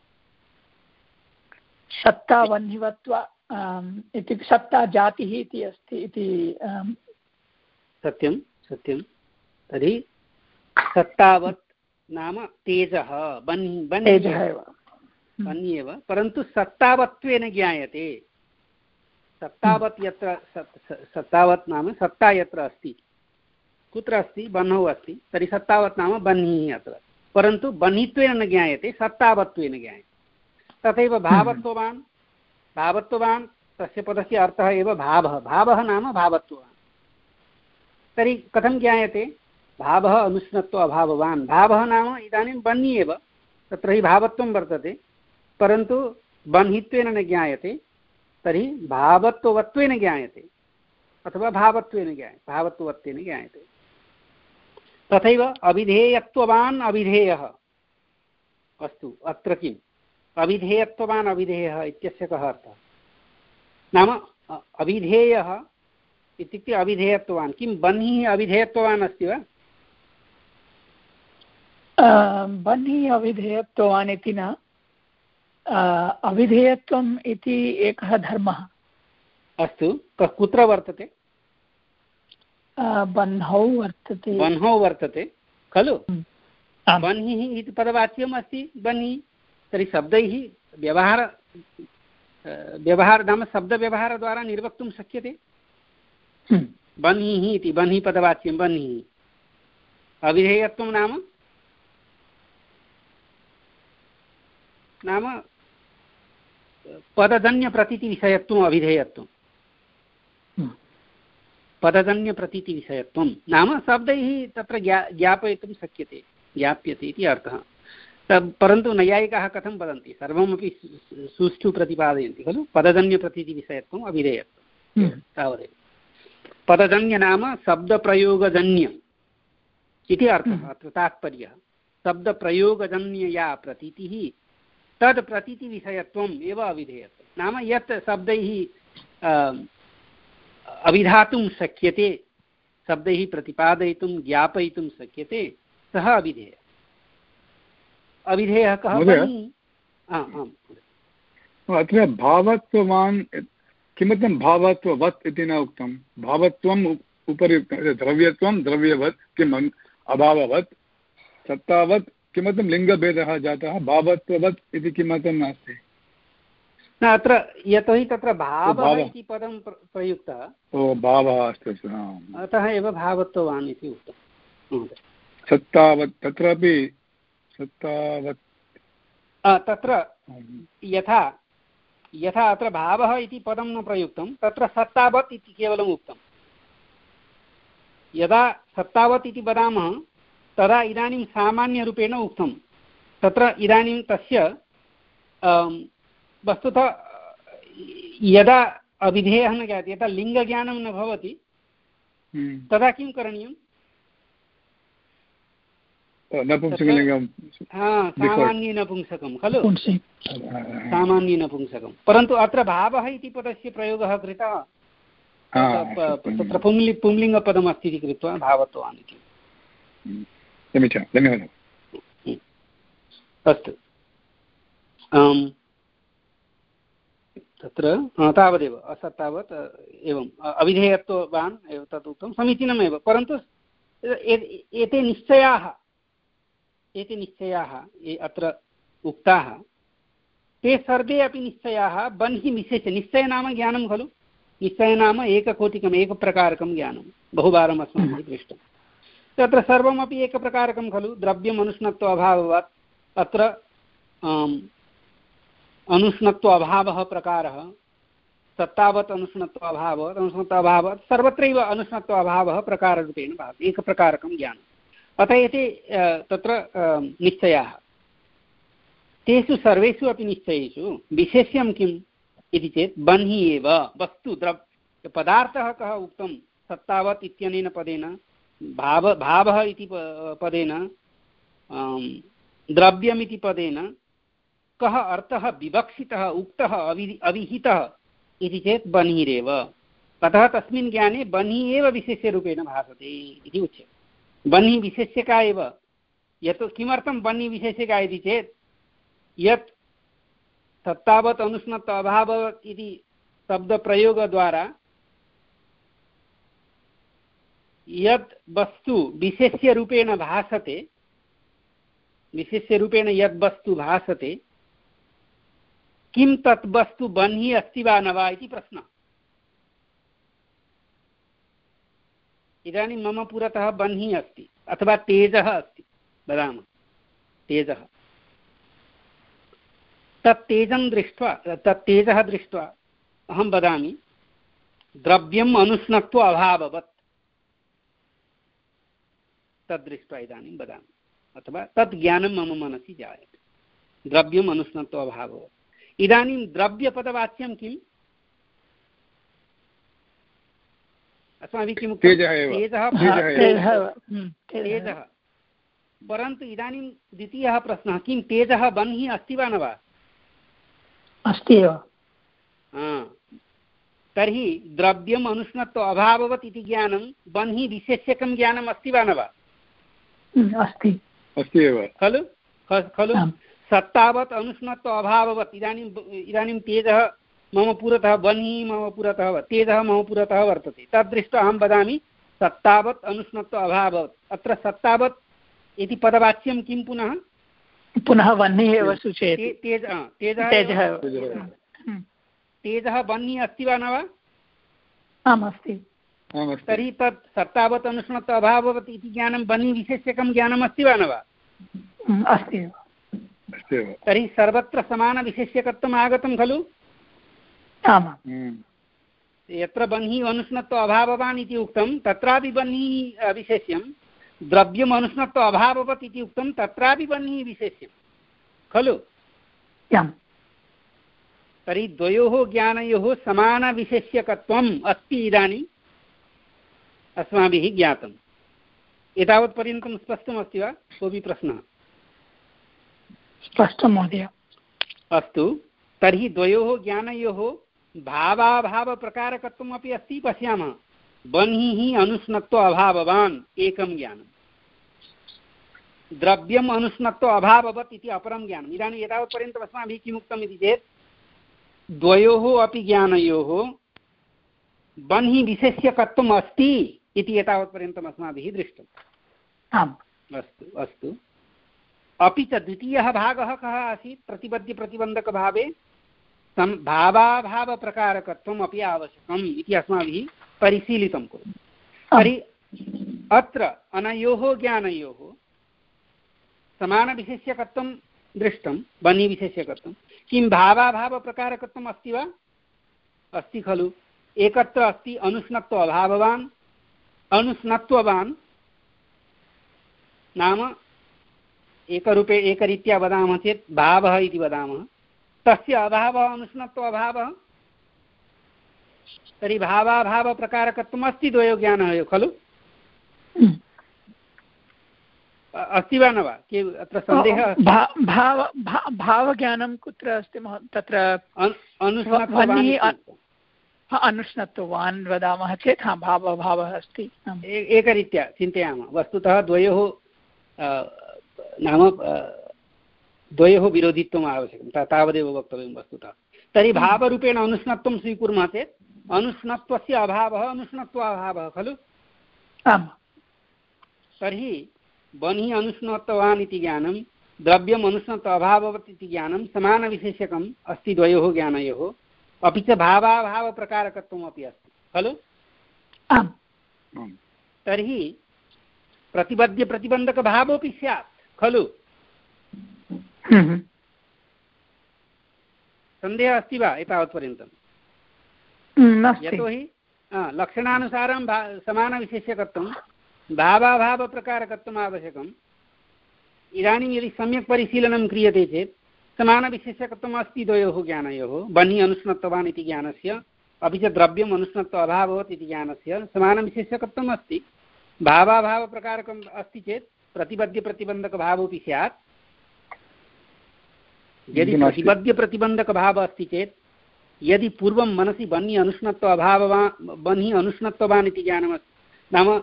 सत्ता वह्निवत्व इत्युक्ते सत्ता जातिः इति अस्ति इति सत्यं सत्यं तर्हि सत्तावत् नाम तेजः तेजः एव वह्नि एव परन्तु सत्तावत्वेन ज्ञायते सत्तावत् यत्र सत्तावत् नाम सत्ता यत्र अस्ति कुत्र अस्ति वह्नौ अस्ति तर्हि सत्तावत् नाम वह्निः अत्र परन्तु वह्नित्वेन न ज्ञायते सत्तावत्वेन ज्ञायते तथैव भावत्ववान् भावत्ववान् तस्य पदस्य अर्थः एव भावः भावः नाम भावत्ववान् तर्हि कथं ज्ञायते भावः अनुष्णत्व अभाववान् भावः नाम इदानीं वह्नि एव तत्र हि भावत्वं वर्तते परन्तु वह्नित्वेन न ज्ञायते तर्हि भावत्ववत्वेन ज्ञायते अथवा भावत्वेन ज्ञायते भावत्ववत्वेन ज्ञायते तथैव अविधेयत्ववान् अविधेयः अस्तु अत्र किम् अविधेयत्ववान् अविधेयः इत्यस्य कः अर्थः नाम अविधेयः इत्युक्ते अविधेयत्ववान् किं वह्निः अविधेयत्ववान् अस्ति वा वह्निः अविधेयत्ववान् इति न अविधेयत्वम् इति एकः धर्मः अस्तु कुत्र वर्तते वह्नौ वर्तते वह्नौ वर्तते खलु वह्निः इति पदवाच्यम् अस्ति वह्निः तर्हि शब्दैः व्यवहार व्यवहार नाम शब्दव्यवहारद्वारा निर्वक्तुं शक्यते वह्निः इति वह्निः पदवाच्यं वह्निः अविधेयत्वं नाम नाम पदजन्यप्रतीतिविषयत्वम् अविधेयत्वं पदजन्यप्रतीतिविषयत्वं नाम शब्दैः तत्र ज्ञा ज्ञापयितुं शक्यते ज्ञाप्यते इति अर्थः परन्तु नैयायिकाः कथं वदन्ति सर्वमपि सुष्ठु प्रतिपादयन्ति खलु पदजन्यप्रतीतिविषयत्वम् अविधेयत्वं तावदेव पदजन्य नाम शब्दप्रयोगजन्य इति अर्थः अत्र तात्पर्यः शब्दप्रयोगजन्य या प्रतीतिः तद् प्रतीतिविषयत्वम् एव अविधेयत्वं नाम यत् शब्दैः अविधातुं शक्यते शब्दैः प्रतिपादयितुं ज्ञापयितुं शक्यते सः अविधेयः अविधेयः कः? अत्र भावत्ववान् किमर्थं भावत्ववत् इति न उक्तं? भावत्वम् उपरि द्रव्यत्वं द्रव्यवत् किम् अभाववत् सत्तावत् किमर्थं लिङ्गभेदः जातः? भावत्ववत् इति किमर्थं नास्ति? न अत्र यतोहि तत्र भावः इति पदं प्रयुक्तः। ओ भावः अस्ति, अतः एव भावत्ववान् इति उक्तं। सत्तावत् तत्रापि सत्तावत् तत्र यथा यथा अत्र भावः इति पदं न प्रयुक्तं, तत्र सत्तावत् इति केवलम् उक्तं। यदा सत्तावत् इति वदामः तदा इदानीं सामान्यरूपेण उक्तं। तत्र इदानीं तस्य वस्तुतः यदा अविधेयः न ज्ञायते, यदा लिङ्गज्ञानं न भवति तदा किं करणीयं? नपुंसकलिङ्गं सामान्य नपुंसकं खलु, सामान्य नपुंसकं। परन्तु अत्र भावः इति पदस्य प्रयोगः कृतः, तत्र पुंलि पुंलिङ्गपदमस्ति इति कृत्वा भावत्वान् इति। समीचीनं, धन्यवादः। अस्तु, तत्र तावदेव असत् तावत् एवम् अविधेयत्ववान् एव तत् उक्तं, समीचीनमेव। परन्तु एते निश्चयाः एते निश्चयाः ये अत्र उक्ताः ते सर्वे अपि निश्चयाः बन्हि विशेष। निश्चय नाम ज्ञानं खलु, निश्चय नाम एककोटिकम् एकप्रकारकं ज्ञानं, बहुवारम् अस्माभिः दृष्टं। तत्र सर्वमपि एकप्रकारकं खलु। द्रव्यम् अनुष्णत्व अभावात् अत्र अनुष्णत्व अभावः प्रकारः, सत्तावत् अनुष्णत्व अभावः अनुष्णत्व अभावः सर्वत्रैव अनुष्णत्व अभावः प्रकाररूपेण भाति, एकप्रकारकं ज्ञानम्। अतः एते तत्र निश्चयाः। तेषु सर्वेषु अपि निश्चयेषु विशेष्यं किम् इति चेत् बन्हि एव वस्तु द्रव्य पदार्थः कः उक्तं सत्तावत् इत्यनेन पदेन, भाव भावः इति पदेन, द्रव्यमिति पदेन कः अर्थः विवक्षितः उक्तः अवि अविहितः इति चेत् बन्हिरेव। अतः तस्मिन् ज्ञाने बन्हि एव विशेष्यरूपेण भासते इति उच्यते। बन्हि विशेष्यका एव। यत् किमर्थं बन्हि विशेष्यका इति चेत् यत् सत्तावत् अनुष्णत्व अभावत् इति शब्दप्रयोगद्वारा यत् वस्तु विशेष्यरूपेण भासते, विशेष्यरूपेण यद् वस्तु भासते, किं तत् वस्तु बन्हि अस्ति वा न वा इति प्रश्नः। इदानीं मम पुरतः बन्हि अस्ति अथवा तेजः अस्ति वदामः, तेजः। तत् तेजं दृष्ट्वा तत् तेजः दृष्ट्वा अहं वदामि द्रव्यम् अनुष्णत्व अभाववत्, तद् दृष्ट्वा इदानीं वदामि, अथवा तत् ज्ञानं मम मनसि जायते, द्रव्यम् अनुष्णत्व अभाववत्। इदानीं द्रव्यपदवाच्यं किम्? अस्माभिः किम् उक्तं? तेजः, तेजः। परन्तु इदानीं द्वितीयः प्रश्नः, किं तेजः बन्हि अस्ति वा न वा? अस्ति एव। तर्हि द्रव्यम् अनुष्णत्व अभाववत् इति ज्ञानं बन्हि विशेष्यकं ज्ञानम् अस्ति वा न वा? अस्ति, अस्ति एव खलु खलु सत्तावत् अनुष्णत्व अभाववत्। इदानीं इदानीं तेजः मम पुरतः, बन्हि मम पुरतः, तेजः मम पुरतः वर्तते, तद्दृष्ट्वा अहं वदामि सत्तावत् अनुष्णत्व अभाववत्। अत्र सत्तावत् इति पदवाच्यं किं पुनः? पुनः बन्हि एव सूचयति। तेज तेजः तेजः बन्हि अस्ति वा न वा? आम् अस्ति। तर्हि तत् सत्तावत् अनुष्णत्व अभाववत् इति ज्ञानं बन्हि विशेष्यकं ज्ञानम् अस्ति वा न वा? अस्ति एव। तर्हि सर्वत्र समानविशेष्यकत्वम् आगतं खलु? आमाम्। यत्र बन्हि अनुष्णत्व अभाववान् इति उक्तं तत्रापि बन्हि विशेष्यं, द्रव्यम् अनुष्णत्व अभाववत् इति उक्तं तत्रापि बन्हि विशेष्यं खलु? तर्हि द्वयोः ज्ञानयोः समानविशेष्यकत्वम् अस्ति इदानीम् अस्माभिः ज्ञातम्। एतावत्पर्यन्तं स्पष्टमस्ति वा? कोऽपि प्रश्नः? स्पष्टं महोदय। अस्तु, तर्हि द्वयोः ज्ञानयोः भावाभावप्रकारकत्वम् अपि अस्ति। पश्यामः, बन्हिः अनुष्णत्व अभाववान् एकं ज्ञानं, द्रव्यम् अनुष्णत्व अभाववत् इति अपरं ज्ञानम्। इदानीं एतावत्पर्यन्तम् अस्माभिः किमुक्तम् इति चेत् द्वयोः अपि ज्ञानयोः बन्हि विशेष्यकत्वम् अस्ति इति एतावत्पर्यन्तम् अस्माभिः दृष्टम्। आम् अस्तु अस्तु। अपि च द्वितीयः भागः कः आसीत्? प्रतिपद्यप्रतिबन्धकभावे सम् भावाभावप्रकारकत्वम् अपि आवश्यकम् इति अस्माभिः परिशीलितं कुर्मः। तर्हि अत्र अनयोः ज्ञानयोः समानविशेष्यकत्वं दृष्टं, बन्हीविशेष्यकत्वं। किं भावाभावप्रकारकत्वम् अस्ति वा? अस्ति खलु। एकत्र अस्ति अनुष्णत्व अभाववान्। अनुष्णत्ववान् नाम एकरूपे एकरीत्या वदामः चेत् भावः इति वदामः। तस्य अभावः अनुष्णत्व अभावः। तर्हि भावाभावप्रकारकत्वम् अस्ति द्वयोः ज्ञानयोः खलु। अस्ति वा न वा? के अत्र सन्देहः? भाव भावज्ञानं कुत्र अस्ति तत्र? अनुष्णत्ववान् वदामः चेत् हा भावभावः अस्ति। एकरीत्या चिन्तयामः। वस्तुतः द्वयोः नाम द्वयोः विरोधित्वम् आवश्यकं, तावदेव वक्तव्यं वस्तुतः। तर्हि भावरूपेण अनुष्णत्वं स्वीकुर्मः चेत् अनुष्णत्वस्य अभावः अनुष्णत्वाभावः खलु। आम्। तर्हि बन्हि अनुष्णत्ववान् इति ज्ञानं, द्रव्यम् अनुष्णत्व अभाववत् इति ज्ञानं समानविशेषकम् अस्ति द्वयोः ज्ञानयोः। अपि च भावाभावप्रकारकत्वम् अपि अस्ति खलु। आम्। तर्हि प्रतिपद्यप्रतिबन्धकभावोऽपि स्यात् खलु। सन्देहः अस्ति वा एतावत्पर्यन्तम्? यतोहि लक्षणानुसारं भा समानविशेष्यकत्वं भावाभावप्रकारकत्वम् आवश्यकम्। इदानीं यदि सम्यक् परिशीलनं क्रियते चेत् समानविशेष्यकत्वम् अस्ति द्वयोः ज्ञानयोः, बन्हि अनुष्णत्ववान् इति ज्ञानस्य, अपि च द्रव्यम् अनुष्णत्व अभाववत् इति ज्ञानस्य समानविशेष्यकत्वम् अस्ति। भावाभावप्रकारकम् अस्ति चेत् प्रतिपद्यप्रतिबन्धकभावोऽपि स्यात्। यदि प्रतिपद्यप्रतिबन्धकभावः अस्ति चेत् यदि पूर्वं मनसि बन्हि अनुष्णत्व अभाववान् बन्हि अनुष्णत्ववान् इति ज्ञानमस्ति, नाम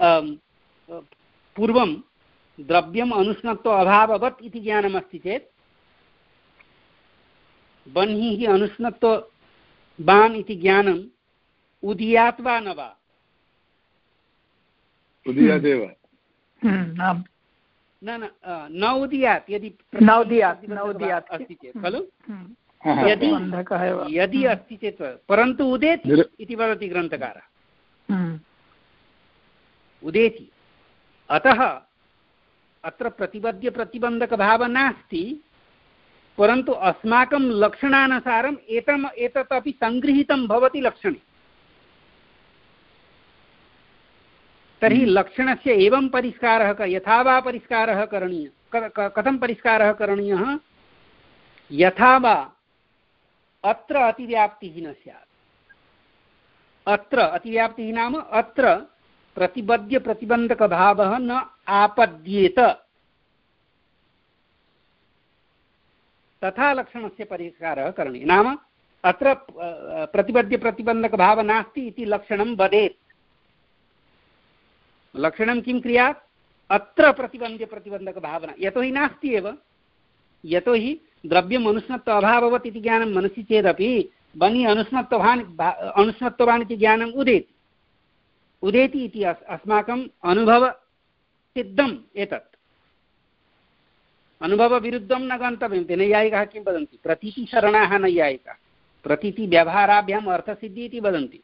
पूर्वं द्रव्यम् अनुष्णत्व अभाववत् इति ज्ञानमस्ति चेत् बन्हिः अनुष्णत्ववान् इति ज्ञानम् उदीयात् वा न वा? उदीयादेव। न न न उदीयात्। यदि अस्ति चेत् खलु। यदि यदि अस्ति चेत् परन्तु उदेति इति वदति ग्रन्थकारः। उदेति। अतः अत्र प्रतिपद्यप्रतिबन्धकभावः नास्ति, परन्तु अस्माकं लक्षणानुसारम् एतम् एतत् अपि सङ्गृहीतं भवति लक्षणे। तर्हि लक्षणस्य एवं परिष्कारः यथा वा परिष्कारः करणीयः। कथं परिष्कारः करणीयः? यथा वा अत्र अतिव्याप्तिः न स्यात्। अत्र अतिव्याप्तिः नाम अत्र प्रतिपद्यप्रतिबन्धकभावः न आपद्येत, तथा लक्षणस्य परिष्कारः करणीयः। नाम अत्र प्रतिपद्यप्रतिबन्धकभावः नास्ति इति लक्षणं वदेत्। लक्षणं किं क्रियात्? अत्र प्रतिबन्धप्रतिबन्धकभावना। यतोहि नास्ति एव। यतोहि द्रव्यम् अनुष्णत्व अभाववत् इति ज्ञानं मनसि चेदपि बन्हि अनुष्णत्ववान् अनुष्णत्ववान् इति ज्ञानम् उदेति उदेति इति अस्माकम् अनुभवसिद्धम् एतत्। अनुभवविरुद्धं न गन्तव्यं। ते नैयायिकाः किं वदन्ति? प्रतीतिशरणाः नैयायिकाः प्रतीतिव्यवहाराभ्याम् अर्थसिद्धिः इति वदन्ति।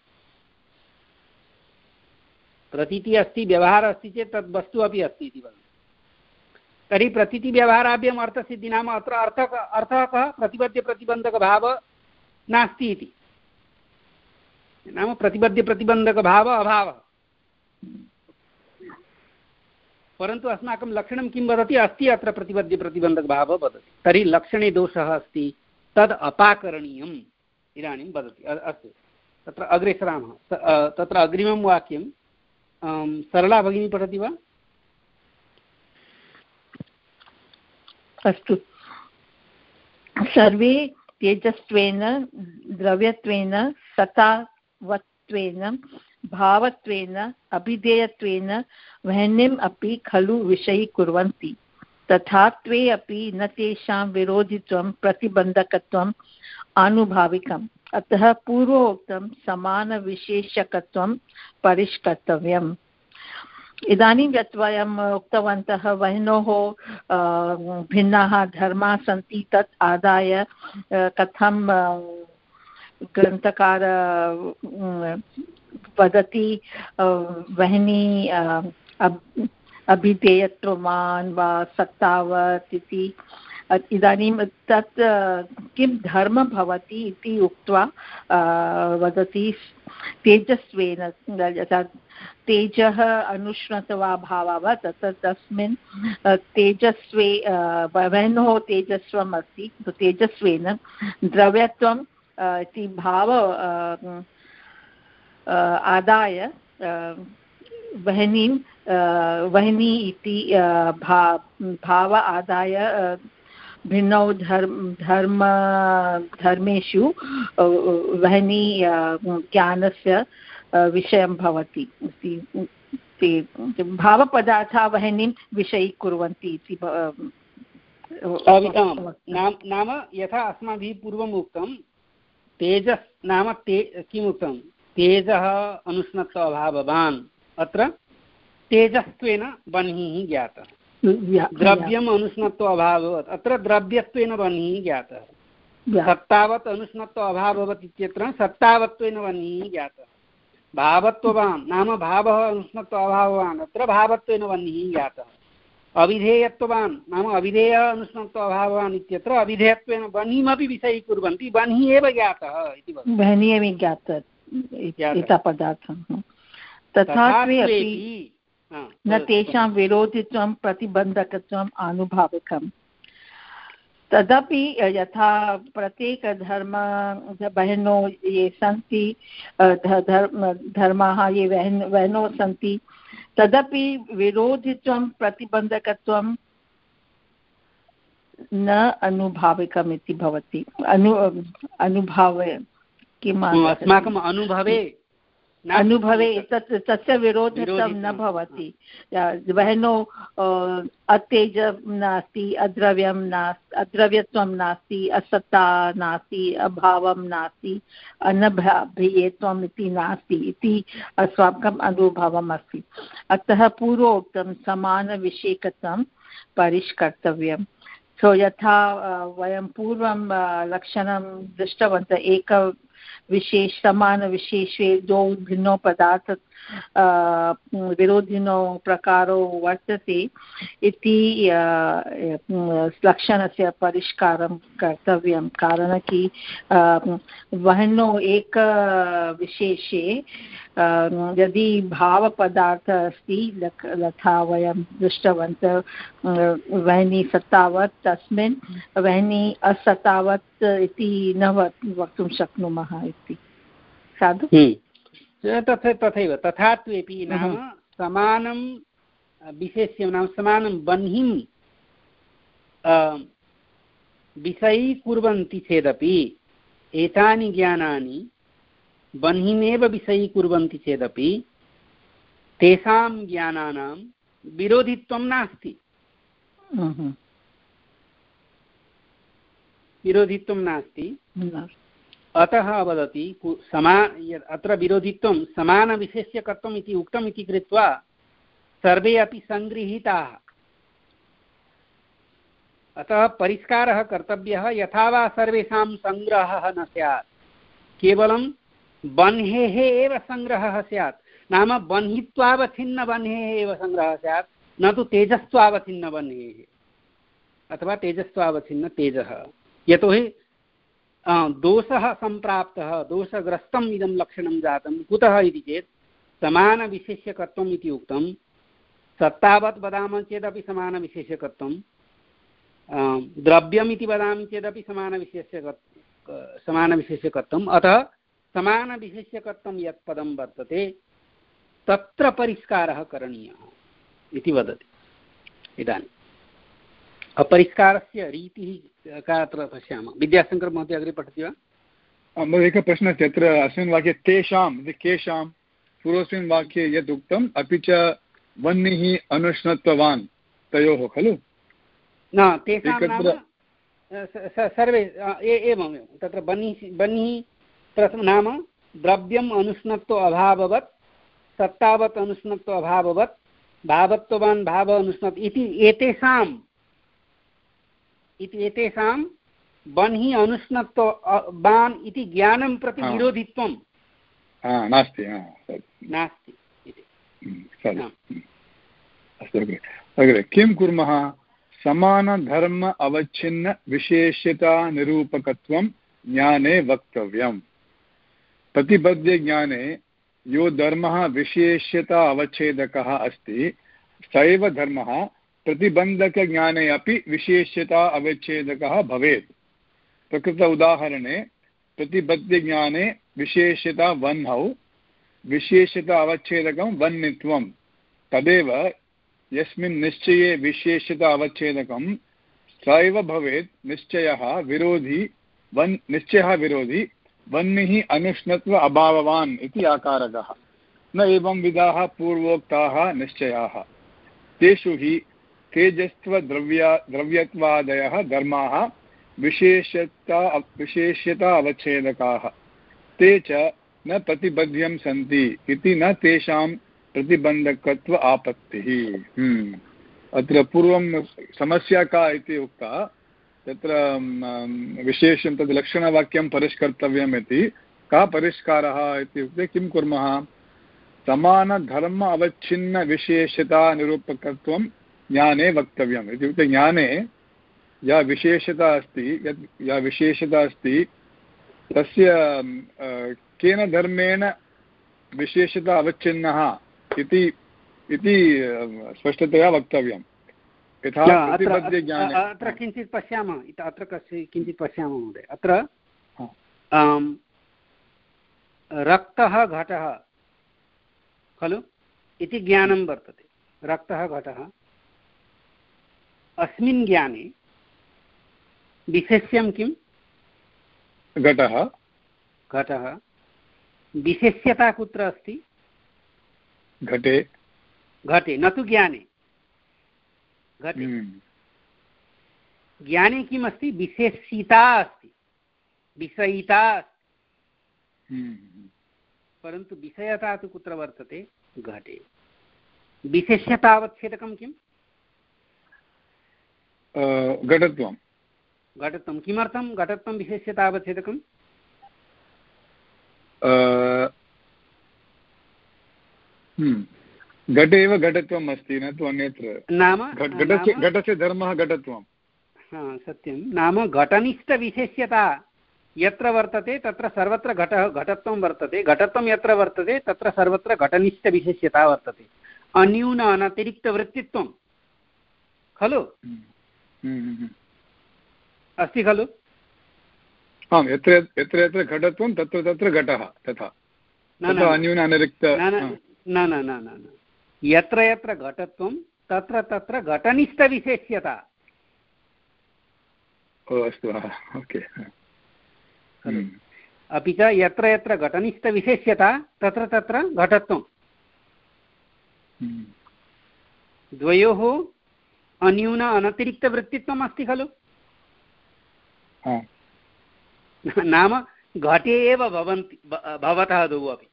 प्रतीतिः अस्ति, व्यवहारः अस्ति चेत् तद् वस्तु अपि अस्ति इति वदन्ति। तर्हि प्रतीतिव्यवहाराभ्याम् अर्थसिद्धिः नाम अत्र अर्थः अर्थः कः? प्रतिपद्यप्रतिबन्धकभावः नास्ति इति। नाम प्रतिपद्यप्रतिबन्धकभावः अभावः। परन्तु अस्माकं लक्षणं किं वदति? अस्ति अत्र प्रतिपद्यप्रतिबन्धकभावः वदति। तर्हि लक्षणे दोषः अस्ति, तद् अपाकरणीयम् इदानीं वदति। अस्तु, तत्र अग्रे सरामः। तत्र अग्रिमं वाक्यं सरला भगिनी पठति वा? अस्तु। सर्वे तेजस्त्वेन द्रव्यत्वेन सतावत्वेन भावत्वेन अभिधेयत्वेन वह्निम् अपि खलु विषयीकुर्वन्ति। तथात्वे अपि न तेषां विरोधित्वं प्रतिबन्धकत्वम् आनुभाविकम् अतः पूर्वोक्तं समानविशेषकत्वं परिष्कर्तव्यम्। इदानीं यत् वयम् उक्तवन्तः वह्नोः भिन्नाः धर्माः सन्ति तत् आदाय कथं ग्रन्थकार वदति वह्नि अभिधेयत्ववान् वा सत्तावत् इति। इदानीं तत् किं धर्मः भवति इति उक्त्वा वदति तेजस्वेन यथा तेजः अनुष्णत्वा भावः तत् तस्मिन् तेजस्वे वह्नोः तेजस्वम् अस्ति तेजस्वेन द्रव्यत्वम् इति भाव आदाय वह्निं वह्नि इति भाव आदाय भिन्नौ धर्म धर्म धर्मेषु वह्नि ज्ञानस्य विषयं भवति। भावपदार्थाः वह्निं विषयीकुर्वन्ति इति नाम यथा अस्माभिः पूर्वम् उक्तं तेजस् नाम ते किमुक्तं तेजः अनुष्णत्व अभाववान् अत्र तेजस्त्वेन बह्निः ज्ञातः द्रव्यम् अनुष्णत्व अभाववत् अत्र द्रव्यत्वेन बह्निः ज्ञातः सत्तावत् अनुष्णत्व अभाववत् इत्यत्र सत्तावत्वेन बह्निः ज्ञातः भावत्ववान् नाम भावः अनुष्णत्व अभाववान् अत्र भावत्वेन बह्निः ज्ञातः अविधेयत्ववान् नाम अविधेयः अनुष्णत्व अभाववान् इत्यत्र अविधेयत्वेन बह्निमपि विषयीकुर्वन्ति बह्निः एव ज्ञातः इति बह्निः एव ज्ञातः पदार्थः तथापि न तेषां विरोधित्वं प्रतिबन्धकत्वम् आनुभाविकम्। तदपि यथा प्रत्येकधर्म बहनों ये सन्ति धर्माः ये बहनों सन्ति तदपि विरोधित्वं प्रतिबन्धकत्वं न अनुभाविकम् इति भवति। अनु अनुभावे किम् अस्माकम् अनुभवे अनुभवे तत् तस्य विरोधित्वं न भवति। वह्नौ अतेज नास्ति अद्रव्यं नास्ति अद्रव्यत्वं नास्ति असत्ता नास्ति अभावं नास्ति अनभिधेयत्वम् इति नास्ति इति अस्माकम् अनुभवम् अस्ति। अतः पूर्वोक्तं समानविषयकत्वं परिष्कर्तव्यम्। सो यथा वयं पूर्वं लक्षणं दृष्टवन्तः एक विशेष समान विशेषे द्वौ भिन्नौ पदार्थ विरोधिनो प्रकारो वर्तते इति लक्षणस्य परिष्कारं कर्तव्यं। कारणं कि वह्नौ एक विशेषे यदि भावपदार्थः अस्ति यथा वयं दृष्टवन्तः वह्नि सत्तावत् तस्मिन् वह्नि असत्तावत् इति न वक्तुं शक्नुमः इति साधु तथा तथैव तथात्वेपि नाम समानं विशेष्यं नाम समानं बह्निं विषयीकुर्वन्ति चेदपि एतानि ज्ञानानि बह्निमेव विषयीकुर्वन्ति चेदपि तेषां ज्ञानानां विरोधित्वं नास्ति विरोधित्वं नास्ति। अतः वदति समा अत्र विरोधित्वं समानविशेष्यकत्वम् इति उक्तम् इति कृत्वा सर्वे अपि सङ्गृहीताः। अतः परिष्कारः कर्तव्यः यथा वा सर्वेषां सङ्ग्रहः न स्यात् केवलं बह्नेः एव सङ्ग्रहः स्यात् नाम बह्नित्वावच्छिन्नबह्नेः एव सङ्ग्रहः स्यात् न तु तेजस्त्वावच्छिन्नबह्नेः अथवा तेजस्त्वावच्छिन्न तेजः। यतोहि दोषः सम्प्राप्तः दोषग्रस्तम् इदं लक्षणं जातं कुतः इति चेत् समानविशेष्यकत्वम् इति उक्तं सत्तावत् वदामः चेदपि समानविशेष्यकत्वं द्रव्यम् इति वदामि चेदपि समानविशेष्यकत्वं समानविशेष्यकत्वम् अतः समानविशेष्यकत्वं यत् पदं वर्तते तत्र परिष्कारः करणीयः इति वदति। इदानीम् अपरिष्कारस्य रीतिः का अत्र पश्यामः। विद्याशङ्कर महोदय अग्रे पठति वा? एकः प्रश्नः अस्ति अत्र अस्मिन् वाक्ये तेषां केषां पूर्वस्मिन् वाक्ये यद् उक्तम् अपि च वह्निः अनुष्णत्ववान् तयोः खलु न तेषां नाम सर्वे एवम् एवं तत्र बन्निः बन्निः प्रथमं नाम द्रव्यम् अनुष्णत्व अभाववत् सत्तावत् अनुष्णत्व अभाववत् भावत्ववान् भाव अनुष्णत् इति एतेषाम् इति एतेषां बन्हि अनुष्णत्व बान् इति ज्ञानं प्रति विरोधित्वं नास्ति नास्ति अस्तु। अग्रे किं कुर्मः? समानधर्म अवच्छिन्न विशेष्यता निरूपकत्वं ज्ञाने वक्तव्यम्। प्रतिपद्य ज्ञाने यो धर्मः विशेष्यता अवच्छेदकः अस्ति स एव धर्मः प्रतिबन्धकज्ञाने अपि विशेष्यता अवच्छेदकः भवेत्। प्रकृत उदाहरणे प्रतिपद्यज्ञाने विशेष्यता वह्नौ विशेष्यता अवच्छेदकं वह्नित्वं तदेव यस्मिन् निश्चये विशेष्यता अवच्छेदकं स एव भवेत् निश्चयः विरोधी वन् निश्चयः विरोधी वह्निः अनुष्णत्व अभाववान् इति आकारकः। न एवं विधाः पूर्वोक्ताः निश्चयाः। तेषु हि तेजस्त्वद्रव्या द्रव्यत्वादयः धर्माः विशेष्यता विशेष्यता अवच्छेदकाः ते च न प्रतिबद्ध्यं सन्ति इति न तेषां प्रतिबन्धकत्व आपत्तिः। हम्म अत्र पूर्वं समस्या का इति उक्ता तत्र विशेषं तद् लक्षणवाक्यं परिष्कर्तव्यम् इति। का परिष्कारः इत्युक्ते किं कुर्मः? समानधर्म अवच्छिन्नविशेषता निरूपकत्वं ज्ञाने वक्तव्यम् इत्युक्ते ज्ञाने या विशेषता अस्ति यत् या विशेषता अस्ति तस्य केन धर्मेण विशेषता अवच्छिन्नः इति इति स्पष्टतया वक्तव्यं। यथा प्रतिपद्यज्ञाने अत्र किञ्चित् पश्यामः अत्र कस्य किञ्चित् पश्यामः महोदय। अत्र रक्तः घटः खलु इति ज्ञानं वर्तते। रक्तः घटः अस्मिन् ज्ञाने विशेष्यं किं? घटः घटः विशेष्यता कुत्र अस्ति? घटे घटे न तु ज्ञाने। घटे ज्ञाने किम् अस्ति? विशेषिता अस्ति विषयिता अस्ति। परन्तु विषयता तु कुत्र वर्तते? घटे। विशेष्यतावच्छेदकं किम्? घटत्वं। घटत्वं किमर्थं घटत्वं विशेष्यतावच्छेदकं? घटे एव घटत्वम् अस्ति न तु अन्यत्र। नाम घटस्य घटस्य धर्मः घटत्वं। हा सत्यं। नाम घटनिष्ठविशेष्यता यत्र वर्तते तत्र सर्वत्र घटः घटत्वं वर्तते। घटत्वं यत्र वर्तते तत्र सर्वत्र घटनिष्ठविशेष्यता वर्तते। अन्यून अनतिरिक्तवृत्तित्वं खलु अस्ति खलु? आम् यत्र यत्र यत्र घटत्वं तत्र तत्र घटः तथा अन्यून अतिरिक्त न न न न यत्र यत्र घटत्वं तत्र तत्र घटनिष्ठविशेष्यता। ओ अस्तु ओके। अपि च यत्र यत्र घटनिष्ठविशेष्यता तत्र तत्र घटत्वं। द्वयोः अन्यून अनतिरिक्तवृत्तित्वम् अस्ति खलु? नाम घटे एव भवन्ति भवतः द्वौ अपि।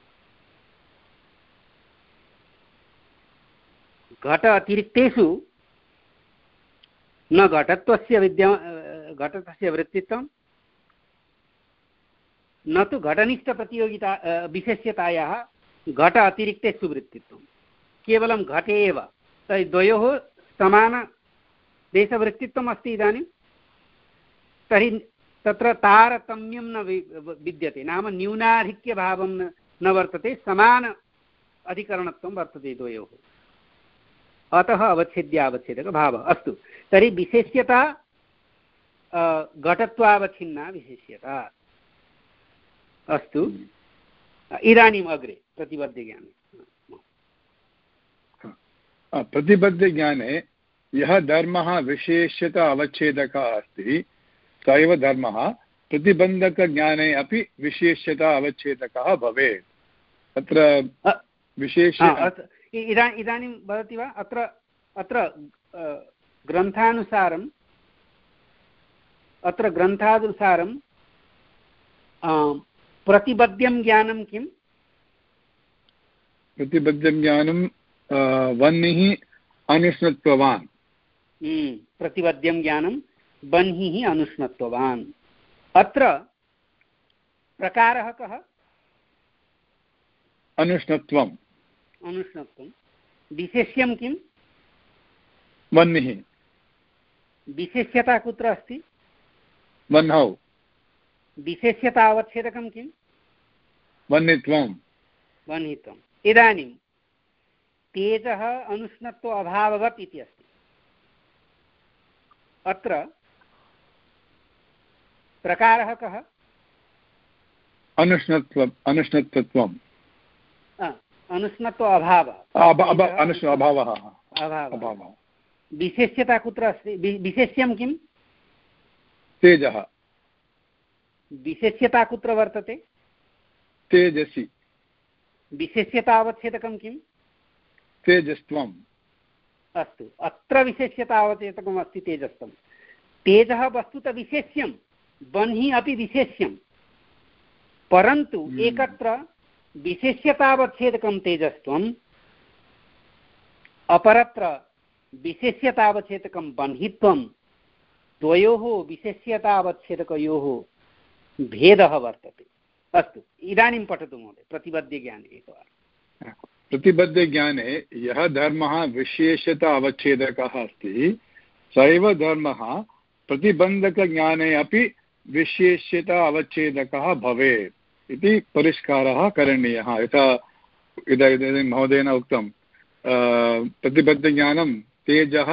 घट अतिरिक्तेषु न घटत्वस्य विद्या घटत्वस्य वृत्तित्वं न तु घटनिष्ठप्रतियोगिता विशेष्यतायाः घट अतिरिक्तेषु वृत्तित्वं। केवलं घटे एव तर्हि द्वयोः समानदेशवृत्तित्वम् अस्ति इदानीं। तर्हि तत्र तारतम्यं न विद्यते। नाम न्यूनाधिक्यभावं न वर्तते। समान अधिकरणत्वं वर्तते द्वयोः। अतः अवच्छेद्यावच्छेदकभावः। अस्तु तर्हि विशेष्यता घटत्वावच्छिन्ना विशेष्यता। अस्तु इदानीम् अग्रे प्रतिबद्धज्ञाने। प्रतिबद्धज्ञाने यः धर्मः विशेष्यता अवच्छेदकः अस्ति स एव धर्मः प्रतिबन्धकज्ञाने अपि विशेष्यता अवच्छेदकः भवेत्। अत्र विशेष इदानीं वदति वा? अत्र अत्र ग्रन्थानुसारम् अत्र ग्रन्थानुसारं प्रतिबद्ध्यं ज्ञानं किम्? प्रतिबद्धं ज्ञानं वह्निः अनुष्णत्वान्। प्रतिबद्धं ज्ञानं बह्निः अनुष्णत्वान्। अत्र प्रकारः कः? अनुष्णत्वम्। अनुष्णत्वं। विशेष्यं किं? वह्निः। विशेष्यता कुत्र अस्ति? वह्नौ। विशेष्यता अवच्छेदकं किं? वह्नित्वं। वह्नित्वम्। इदानीं तेजः अनुष्णत्व अभाववत् इति अस्ति। अत्र प्रकारः कः? अनुष्णत्व अनुष्णत्वत्वम्। अनुष्णत्व अभावः। अभावः। अभावः। विशेष्यता कुत्र अस्ति? विशेष्यं किं? तेजः। विशेष्यता कुत्र वर्तते? तेजसि। विशेष्यता अवच्छेदकं किं? तेजस्त्वम्। अस्तु, अत्र विशेष्यता अवच्छेदकम् अस्ति तेजस्त्वं। तेजः वस्तुतः विशेष्यं, बह्निः अपि विशेष्यं, परन्तु एकत्र विशेष्यतावच्छेदकं तेजस्त्वम्, अपरत्र विशेष्यतावच्छेदकं बह्नित्वं। द्वयोः विशेष्यतावच्छेदकयोः भेदः वर्तते। अस्तु, इदानीं पठतु महोदय प्रतिबद्धज्ञाने एकवारं। प्रतिबद्धज्ञाने यः धर्मः विशेषता अवच्छेदकः अस्ति स एव धर्मः प्रतिबन्धकज्ञाने अपि विशेष्यता अवच्छेदकः भवेत् इति परिष्कारः करणीयः। यथा इदानीं महोदयेन उक्तं प्रतिबद्धज्ञानं तेजः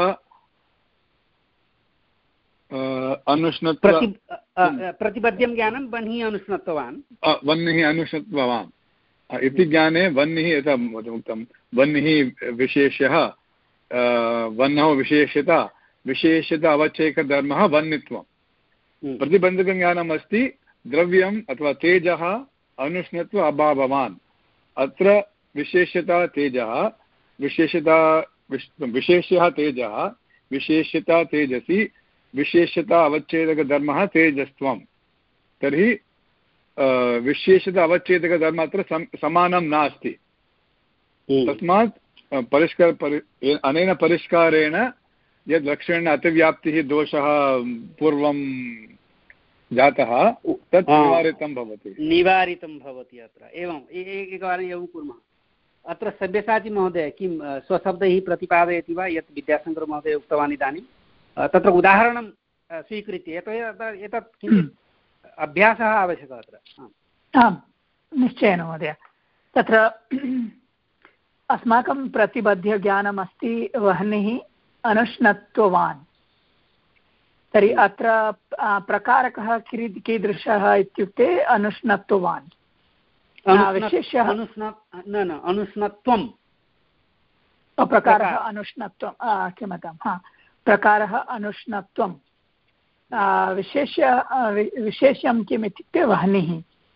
अनुष्णत्व प्रतिबद्धं ज्ञानं बह्निः अनुष्णत्वान् वह्निः अनुष्णत्वान् इति ज्ञाने वह्निः यथा उक्तं वह्निः विशेष्यः वह्नौ विशेष्यता विशेष्यता अवच्छेदकधर्मः वह्नित्वं। प्रतिबन्धकज्ञानम् अस्ति द्रव्यम् अथवा तेजः अनुष्णत्व अभाववान्। अत्र विशेष्यता तेजः विशेषता विशेष्यः तेजः विशेष्यता तेजसि विशेष्यता अवच्छेदकधर्मः तेजस्त्वं। तर्हि विशेषता अवच्छेदकधर्मः अत्र समानं नास्ति। तस्मात् परिष्कार परि अनेन परिष्कारेण यद् लक्षणेन अतिव्याप्तिः दोषः पूर्वं जातः तत् निवारितं भवति निवारितं भवति अत्र। एवम् एकवारम् एवं कुर्मः। अत्र सब्यसाची महोदय किं स्वशब्दैः प्रतिपादयति वा यत् विद्याशङ्करमहोदय उक्तवान् इदानीं? तत्र उदाहरणं स्वीकृत्य यतोहि एतत् किञ्चित् अभ्यासः आवश्यकः अत्र। आम् निश्चयेन महोदय। तत्र अस्माकं प्रतिबद्धज्ञानम् अस्ति वह्निः अनुष्णत्ववान्। तर्हि अत्र प्रकारकः कीदृशः इत्युक्ते अनुष्णत्ववान्। विशेषः न न अनुष्णत्वं प्रकारः अनुष्णत्वं क्षम्यतां हा प्रकारः अनुष्णत्वं। विशेष्य विशेष्यं किम् इत्युक्ते वह्निः।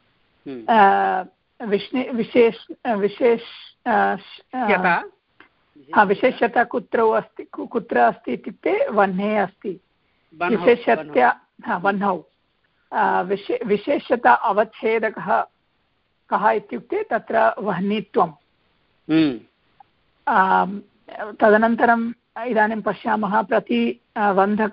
विष्णु विशेष विशेष विशेष्यता कुत्र अस्ति कुत्र अस्ति इत्युक्ते वह्ने अस्ति। विशेष्यता हा वह्नौ। विशे विशेष्यता अवच्छेदकः कः इत्युक्ते तत्र वह्नित्वं। तदनन्तरम् इदानीं पश्यामः प्रतिबन्धक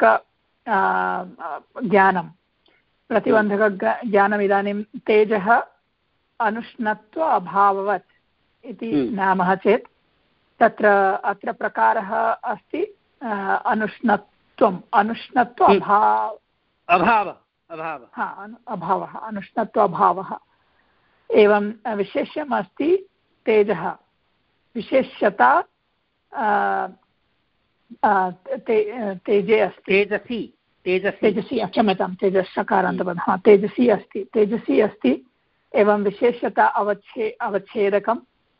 ज्ञानं प्रतिबन्धकज्ञानम् इदानीं तेजः अनुष्णत्व अभाववत् इति नामः चेत् तत्र अत्र प्रकारः अस्ति अनुष्णत्वम् अनुष्णत्व अभाव अभावः अभावः हा अभावः अनुष्णत्व अभावः। एवं विशेष्यम् अस्ति तेजः विशेष्यता ते, तेजे अस्ति तेजसि तेजसि तेजसि क्षम्यतां तेजसकारान्तपदं हा तेजसि अस्ति तेजसि अस्ति। एवं विशेष्यता अवच्छे अवच्छेदकं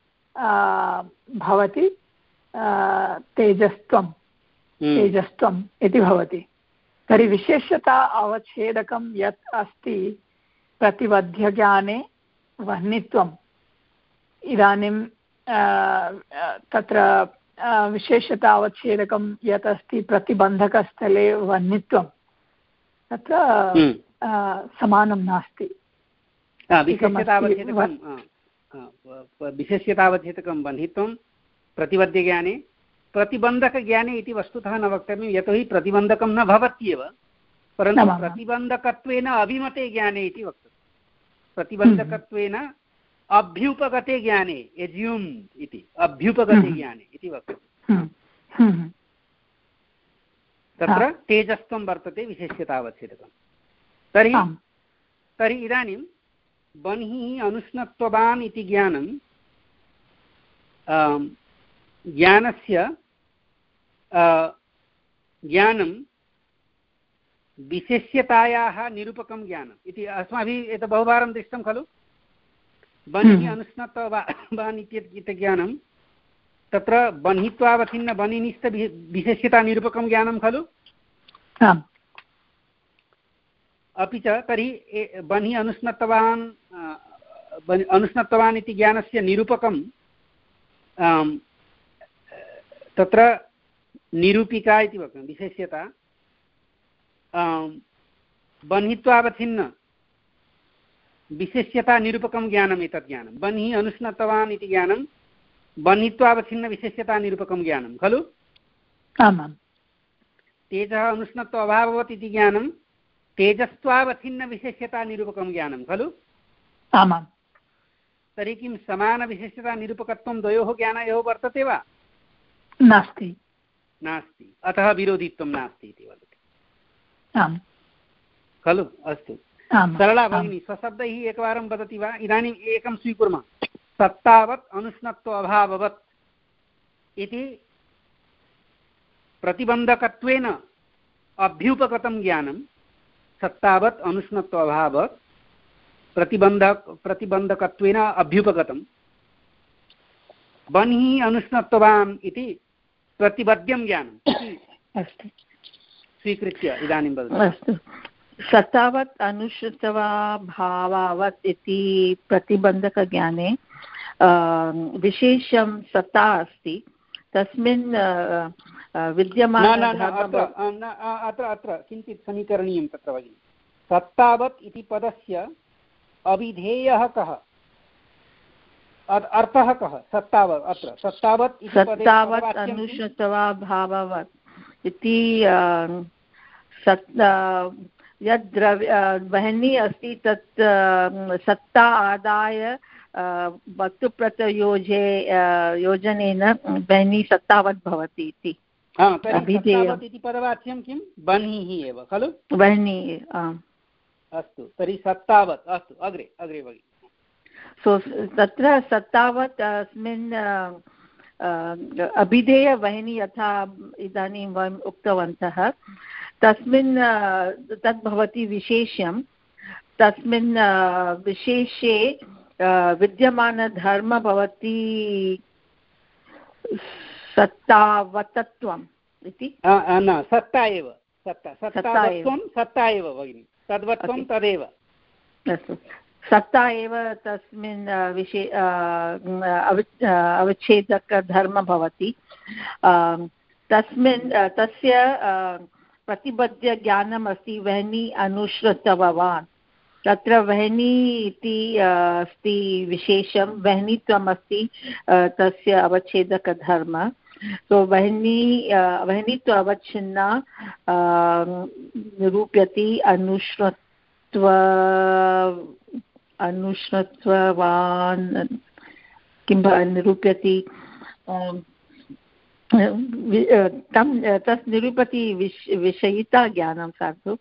भवति तेजस्त्वं तेजस्त्वम् इति भवति। तर्हि विशेष्यता अवच्छेदकं यत् अस्ति प्रतिबद्धज्ञाने वह्नित्वम्। इदानीं तत्र विशेषता अवच्छेदकं यत् अस्ति प्रतिबन्धकस्थले वह्नित्वं तत्र समानं नास्ति। विशेष्यतावच्छेदकं बन्धित्वं प्रतिबद्धज्ञाने प्रतिबन्धकज्ञाने इति वस्तुतः न वक्तव्यं, यतोहि प्रतिबन्धकं न भवत्येव, परन्तु प्रतिबन्धकत्वेन अभिमते ज्ञाने इति वक्तव्यं। प्रतिबन्धकत्वेन अभ्युपगते ज्ञाने एज्यूम् इति अभ्युपगते ज्ञाने इति वक्तव्यं। तत्र तेजस्त्वं वर्तते विशेष्यतावच्छेदकं। तर्हि तर्हि इदानीं बन्हिः अनुष्णत्ववान् इति ज्ञानं ज्ञानस्य ज्ञानं विशेष्यतायाः निरूपकं ज्ञानम् इति अस्माभिः एतत् बहुवारं दृष्टं खलु। बन्हिः अनुष्णत्ववान् इति ज्ञानं तत्र बन्हित्वावच्छिन्न बन्हिनिष्ठ विशेष्यतानिरूपकं ज्ञानं खलु। अपि च तर्हि बन्हिः अनुष्णत्ववान् अनुष्णत्ववान् इति ज्ञानस्य निरूपकं तत्र निरूपिका इति वक्तुं विशेष्यता बन्हित्वावच्छिन्न विशेष्यतानिरूपकं ज्ञानम् एतत् ज्ञानं बन्हिः अनुष्णत्ववान् इति ज्ञानं बन्हित्वावच्छिन्नविशेष्यतानिरूपकं ज्ञानं खलु। आमां तेजः अनुष्णत्व अभाववत् इति ज्ञानं तेजस्त्वावच्छिन्नविशेष्यतानिरूपकं ज्ञानं खलु। आमां तर्हि किं समानविशेष्यतानिरूपकत्वं द्वयोः ज्ञानयोः वर्तते वा? नास्ति नास्ति, अतः विरोधित्वं नास्ति इति वदति खलु। अस्तु, सरला भगिनी स्वशब्दैः एकवारं वदति वा? इदानीम् एकं स्वीकुर्मः, सत्तावत् अनुष्णत्व अभाववत् इति प्रतिबन्धकत्वेन अभ्युपगतं ज्ञानं सत्तावत् अनुष्णत्व अभावत् प्रतिबन्धक प्रतिबन्धकत्वेन अभ्युपगतं बन्हिः अनुष्णत्ववान् इति प्रतिबद्ध्यं ज्ञानम् अस्तु स्वीकृत्य इदानीं वदतु। अस्तु, सत्तावत् अनुष्णत्वा भावावत् इति प्रतिबन्धकज्ञाने विशेषं सत्ता अस्ति, तस्मिन् विद्यमान अत्र अत्र किञ्चित् समीकरणीयं तत्र भगिनि। सत्तावत् इति पदस्य अविधेयः कः, अर्थः कः? सत्तावत् अत्र सत्तावत् सत्तावत् अनुष्णत्वा भावावत् इति यद् द्रव्य वह्नि अस्ति तत् सत्ता आदाय वस्तुप्रत्ययोजे योजनेन वह्नि सत्तावत् भवति इति अभिधेयम्। इति पदवाच्यं किं? बन्हिः एव खलु। वह्निः। अस्तु, तर्हि सत्तावत्। अस्तु, अग्रे अग्रे भगिनि। सो तत्र सत्तावत् अस्मिन् अभिधेयवह्नि यथा इदानीं वयम् उक्तवन्तः तस्मिन् तद् भवति विशेष्यं, तस्मिन् विशेषे विद्यमानधर्म भवति सत्तावतत्वम् इति। न, सत्ता एव, सत्ता सत्तावत्वं सत्ता एव भगिनि, तद्वत्वं तदेव। अस्तु, सत्ता एव तस्मिन् विषये अवच्छेदकधर्म भवति। तस्मिन् तस्य प्रतिबद्ध ज्ञानम् अस्ति वह्नि अनुश्रुतवान्। तत्र वह्नि इति अस्ति विशेषं, वह्नित्वम् अस्ति तस्य अवच्छेदकधर्म। तो वह्नि वह्नित्व अवच्छिन्ना निरूप्यति अनुश्रुत्व अनुश्रुतवान् किं निरूप्यति तं तस् निरूपति विश विषयिता ज्ञानं साधु।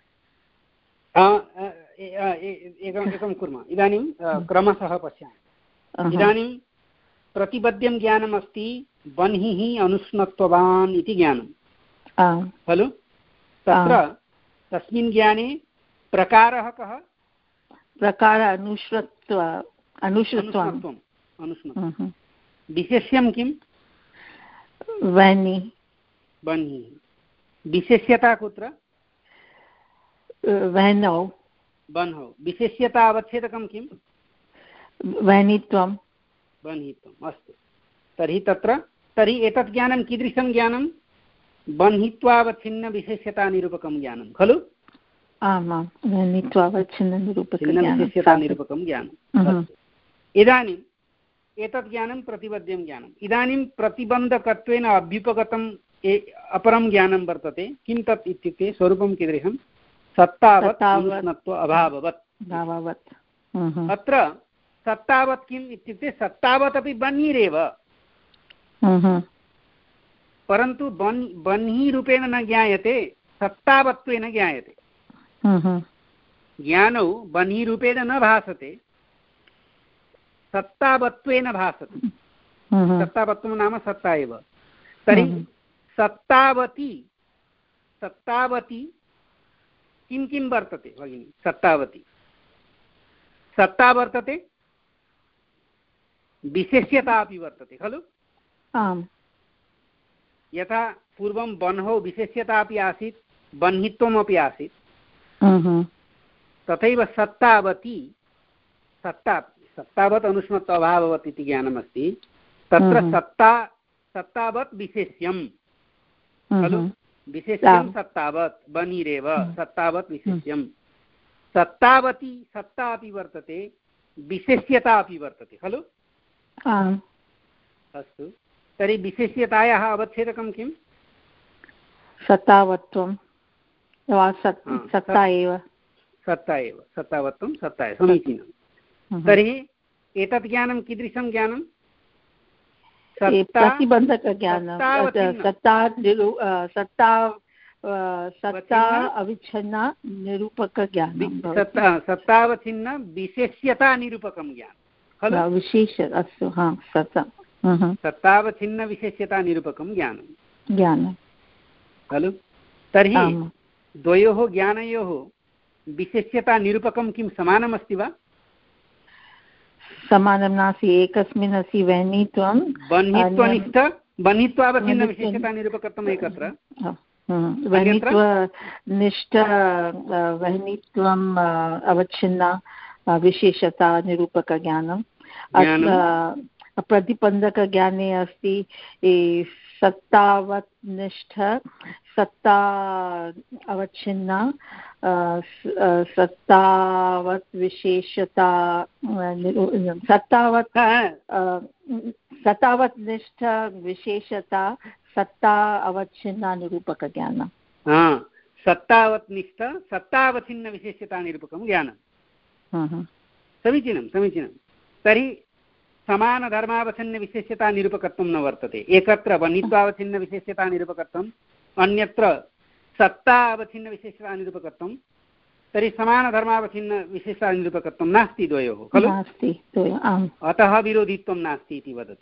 एकम् एकं कुर्मः इदानीं क्रमशः पश्यामः। इदानीं प्रतिबद्ध्यं ज्ञानमस्ति बन्हिः अनुष्णत्ववान् इति ज्ञानं खलु। तत्र तस्मिन् ज्ञाने प्रकारः कः? प्रकार अनुश्रुत्व अनुश्रुत्वम् अनुष्णत्वं। विशेष्यं किं? वह्नि। बन्हिः। विशेष्यता कुत्र? वह्नौ। बन्हौ। विशेष्यता अवच्छेदकं किं? वह्नित्वं। बन्हित्वम्। अस्तु, तर्हि तत्र तर्हि एतत् ज्ञानं कीदृशं ज्ञानं? बह्नित्वावच्छिन्नविशेष्यतानिरूपकं ज्ञानं खलु? आमां विशेष्यतानिरूपकं ज्ञानम्। इदानीम् एतत् ज्ञानं प्रतिबद्धं ज्ञानम्। इदानीं प्रतिबन्धकत्वेन अभ्युपगतम् अपरं ज्ञानं वर्तते। किं तत् इत्युक्ते स्वरूपं कीदृशं? सत्तावत् अनुष्णत्व अभाववत्। अत्र सत्तावत् किम् इत्युक्ते सत्तावत् अपि बह्निरेव, परन्तु बन् बह्निरूपेण न ज्ञायते, सत्तावत्वेन ज्ञायते। ज्ञानौ बह्निरूपेण न भासते, सत्तावत्वेन भासते। सत्तावत्वं नाम सत्ता एव। तर्हि सत्तावती सत्तावती किं किं वर्तते भगिनि? सत्तावती सत्ता वर्तते, विशेष्यता अपि वर्तते खलु? आम्। यथा पूर्वं बह्नौ विशेष्यता अपि आसीत्, बह्नित्वमपि आसीत्, तथैव सत्तावती सत्ता सत्तावत् अनुष्णत्व अभाववत् इति ज्ञानमस्ति। तत्र सत्ता सत्तावत् विशेष्यं खलु? विशेष्यं सत्तावत् बह्निरेव, सत्तावत् विशेष्यं। सत्तावती सत्ता अपि वर्तते, विशेष्यता अपि वर्तते खलु? अस्तु, तर्हि विशेष्यतायाः अवच्छेदकं किम्? सत्तावत्वं सत्ता एव। सत्ता एव, सत्तावत्वं सत्ता एव, समीचीनं। तर्हि एतत् ज्ञानं कीदृशं ज्ञानं? प्रतिबन्धकज्ञानं। सत्ता सत्ता सत्ता अविच्छिन्ना निरूपकज्ञानं। सत्तावच्छिन्न विशेष्यता निरूपकं ज्ञानं खलु? विशेष अस्तु, हा सत्ता सत्तावच्छिन्न विशेष्यता निरूपकं ज्ञानं ज्ञानं खलु? तर्हि द्वयोः ज्ञानयोः विशेष्यता निरूपकं किं समानमस्ति वा? समानं नास्ति। एकस्मिन् अस्ति वह्नित्वं, बह्नित्वनिष्ठ बह्नित्वावच्छिन्न विशेष्यता निरूपकत्वम् एकत्र, वह्नित्वनिष्ठ वह्नित्वम् अवच्छिन्न विशेषता निरूपकज्ञानं। प्रतिबन्धकज्ञाने अस्ति सत्तावत् निष्ठ सत्ता अवच्छिन्न सत्तावत् विशेषता सत्तावत् सत्तावत् निष्ठ विशेषता सत्ता अवच्छिन्ना निरूपकज्ञानं। सत्तावत् निष्ठ सत्तावच्छिन्न विशेष्यता निरूपकं ज्ञानं। समीचीनं समीचीनं। तर्हि समानधर्मावच्छिन्न विशेष्यता निरूपकत्वं न वर्तते। एकत्र वह्नित्वावच्छिन्न विशेष्यता निरूपकत्वम्, अन्यत्र सत्ता अवच्छिन्न विशेष्यता निरूपकत्वं। तर्हि समानधर्मावच्छिन्न विशेषता निरूपकत्वं नास्ति द्वयोः खलु? अतः विरोधित्वं नास्ति इति वदति।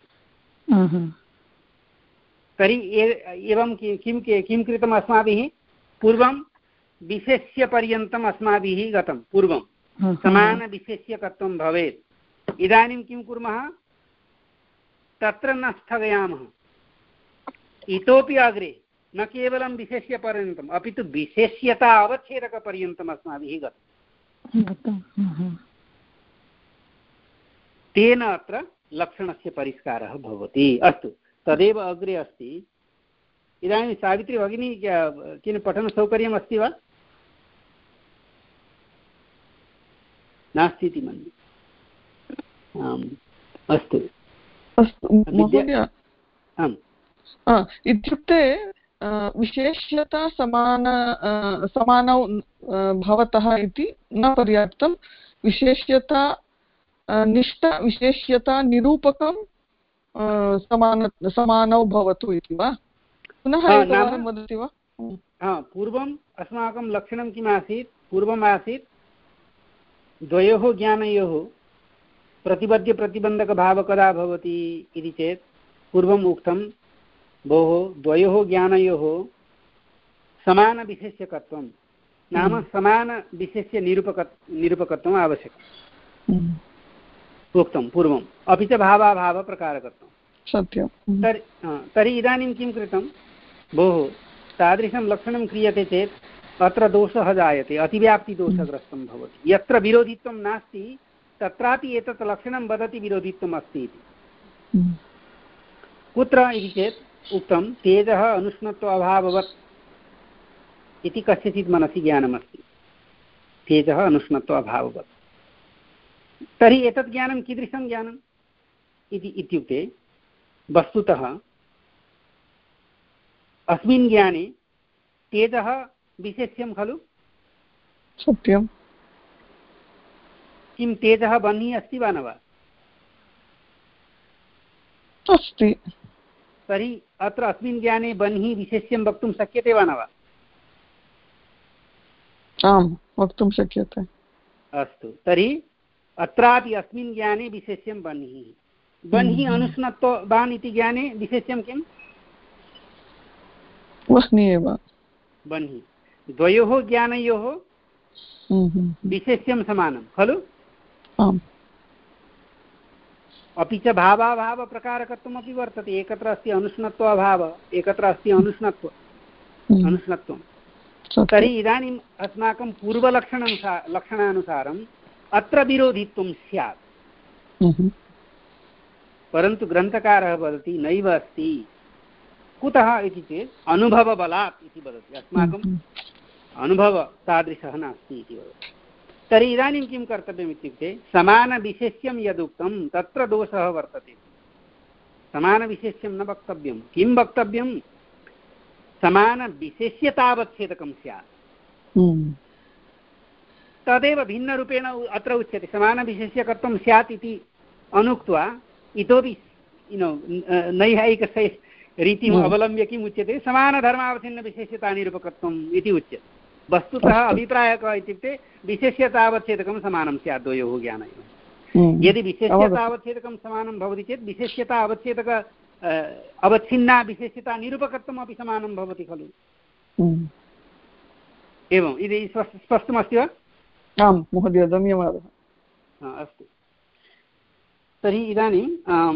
तर्हि एवं किं किं कृतम् अस्माभिः? पूर्वं विशेष्यपर्यन्तम् अस्माभिः गतं। पूर्वं समानविशेष्यकत्वं भवेत्। इदानीं किं कुर्मः? तत्र न स्थगयामः, इतोपि अग्रे, न केवलं विशेष्यपर्यन्तम् अपि तु विशेष्यता अवच्छेदकपर्यन्तम् अस्माभिः गतम्। तेन अत्र लक्षणस्य परिष्कारः भवति। अस्तु, तदेव अग्रे अस्ति। इदानीं सावित्री भगिनी किं पठनसौकर्यम् अस्ति वा? नास्ति इति मन्ये। आम्, अस्तु अस्तु महोदय। इत्युक्ते विशेष्यता समान समानौ भवतः इति न पर्याप्तं, विशेष्यता निष्ठ विशेष्यता निरूपकं समान समानौ भवतु इति वा? पुनः एकवारं वदति वा? पूर्वम् अस्माकं लक्षणं किम् आसीत्? पूर्वम् आसीत् द्वयोः ज्ञानयोः प्रतिबद्ध प्रतिबन्धकभावः कदा भवति इति चेत् पूर्वम् उक्तं भोः द्वयोः ज्ञानयोः समानविशेष्यकत्वं नाम समानविशेष्य निरूपक निरूपकत्वम् आवश्यकम् उक्तं पूर्वम्, अपि च भावाभावप्रकारकत्वं। सत्यं। तर्हि तर्हि इदानीं किं कृतं भोः? तादृशं लक्षणं क्रियते चेत् अत्र दोषः जायते, अतिव्याप्तिदोषग्रस्तं भवति। यत्र विरोधित्वं नास्ति तत्रापि एतत् लक्षणं वदति विरोधित्वम् अस्ति इति। कुत्र इति चेत् उक्तं तेजः अनुष्णत्व अभाववत् इति कस्यचित् मनसि ज्ञानमस्ति, तेजः अनुष्णत्व अभाववत्। तर्हि एतत् ज्ञानं कीदृशं ज्ञानम् इति इत्युक्ते वस्तुतः अस्मिन् ज्ञाने तेजः विशेष्यं खलु? सत्यम्। किं तेजः बह्निः अस्ति वा न वा? अस्ति। तर्हि अत्र अस्मिन् ज्ञाने बह्निः विशेष्यं वक्तुं शक्यते वा न वा? आम्, वक्तुं शक्यते। अस्तु, तर्हि अत्रापि अस्मिन् ज्ञाने विशेष्यं बह्निः। बह्निः अनुष्णत्ववान् इति ज्ञाने विशेष्यं किम्? वह्निः एव। बह्निः। द्वयोः ज्ञानयोः विशेष्यं समानं खलु? आम्। अपि च भावाभावप्रकारकत्वमपि वर्तते। एकत्र अस्ति अनुष्णत्व अभाव, एकत्र अस्ति अनुष्णत्व अनुष्णत्वं। तर्हि इदानीम् अस्माकं पूर्वलक्षणानुसार लक्षणानुसारम् अत्र विरोधित्वं स्यात्, परन्तु ग्रन्थकारः वदति नैव अस्ति। कुतः इति चेत् अनुभवबलात् इति वदति, अस्माकम् अनुभवः तादृशः नास्ति इति वदति। तर्हि इदानीं किं कर्तव्यम् इत्युक्ते समानविशेष्यं यदुक्तं तत्र दोषः वर्तते। समानविशेष्यं न वक्तव्यं। किं वक्तव्यं? समानविशेष्यतावच्छेदकं स्यात्। तदेव भिन्नरूपेण अत्र उच्यते। समानविशेष्यकत्वं स्यात् इति अनुक्त्वा इतोपि नो नैयायिकस्य रीतिम् अवलम्ब्य किम् उच्यते? समानधर्मावच्छिन्नविशेष्यतानिरूपकत्वम् इति उच्यते। वस्तुतः अभिप्रायः कः इत्युक्ते विशेष्यतावच्छेदकं समानं स्यात् द्वयोः ज्ञानयोः। यदि विशेष्यतावच्छेदकं समानं भवति चेत् विशेष्यता अवच्छेदक अवच्छिन्ना विशेष्यता निरूपकत्वम् अपि समानं भवति खलु? एवम्, इति स्पष्टमस्ति वा? आम् महोदय, धन्यवादः। अस्तु, तर्हि इदानीं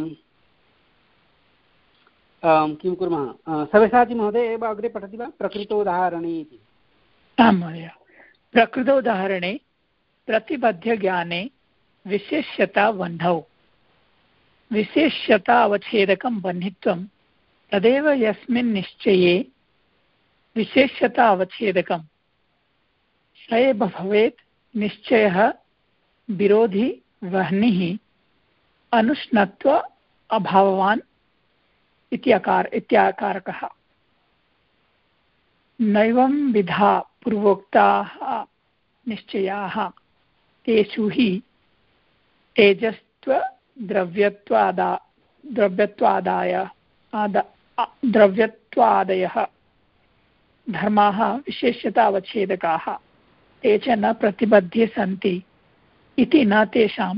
किं कुर्मः? सव्यसाची महोदय एव अग्रे पठति वा प्रकृतोदाहरणे इति? आं महोदय। प्रकृतोदाहरणे प्रतिबद्धज्ञाने विशेष्यता बन्धौ विशेष्यता अवच्छेदकं बन्धित्वं तदेव यस्मिन् निश्चये विशेष्यता अवच्छेदकं स एव भवेत् निश्चयः विरोधी वह्निः अनुष्णत्व अभाववान् इत्याकार इत्याकारकः। नैवं विधा पूर्वोक्ताः निश्चयाः तेषु हि तेजस्त्व द्रव्यत्वादा द्रव्यत्वादाय आदा द्रव्यत्वादयः धर्माः विशेष्यतावच्छेदकाः ते च न प्रतिबध्ये सन्ति इति न तेषां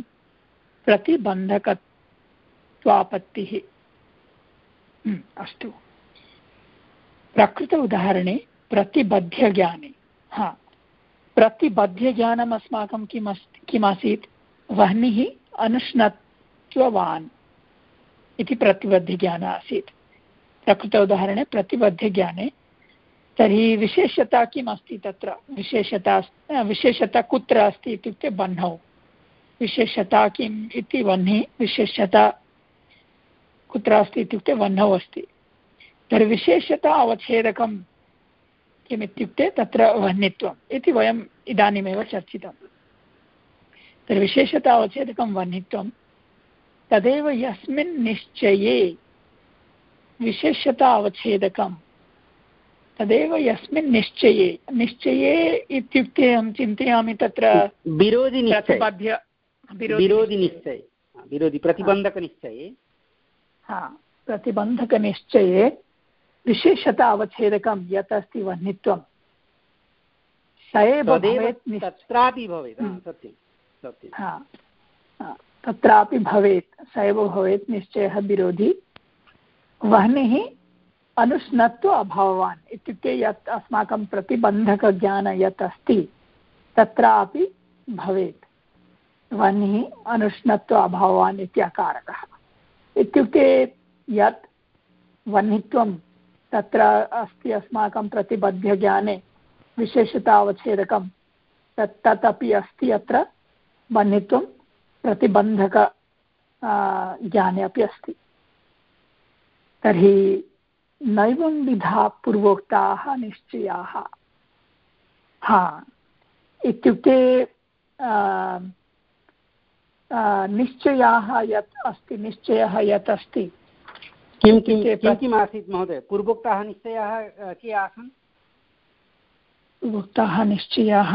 प्रतिबन्धकत्वापत्तिः। अस्तु, प्रकृत उदाहरणे प्रतिबद्धज्ञाने हा प्रतिबद्धज्ञानम् अस्माकं किम् अस्ति किमासीत्? वह्निः अनुष्णत्ववान् इति प्रतिबद्धज्ञानम् आसीत् प्रकृत उदाहरणे प्रतिबद्धज्ञाने। तर्हि विशेषता किम् अस्ति तत्र? विशेषता विशेषता कुत्र अस्ति इत्युक्ते बह्नौ। विशेषता किम् इति? वह्निः। विशेषता कुत्र अस्ति इत्युक्ते वह्नौ अस्ति। तर्हि विशेषता अवच्छेदकं किम् इत्युक्ते तत्र वह्नित्वम् इति वयम् इदानीमेव चर्चितं। तर्हि विशेषता अवच्छेदकं वह्नित्वं तदेव यस्मिन् निश्चये विशेषता अवच्छेदकं तदेव यस्मिन् निश्चये। निश्चये इत्युक्ते अहं चिन्तयामि तत्र प्रतिबद्ध विरोधिनिश्चये विरोधि प्रतिबन्धकनिश्चये हा प्रतिबन्धकनिश्चये विशेषता अवच्छेदकं यत् अस्ति वह्नित्वं स एव भवेत्। तत्रापि भवेत्। सत्यं सत्यं। हा तत्रापि भवेत्, स एव भवेत् निश्चयः विरोधी वह्निः अनुष्णत्व अभाववान् इत्युक्ते यत् अस्माकं प्रतिबन्धकज्ञान यत् अस्ति तत्रापि भवेत् वह्निः अनुष्णत्व अभाववान् इत्याकारकः। इत्युक्ते यत् वह्नित्वं तत्र अस्ति अस्माकं प्रतिबद्धज्ञाने विशेषतावच्छेदकं तत् तत् अपि अस्ति अत्र वह्नित्वं प्रतिबन्धक ज्ञाने अपि अस्ति। तर्हि नैवं विधा पूर्वोक्ताः निश्चयाः हा इत्युक्ते निश्चयाः यत् अस्ति निश्चयः यत् अस्ति किं किं किं किम् आसीत् महोदय पूर्वोक्ताः निश्चयाः के आसन् पूर्वोक्ताः निश्चयाः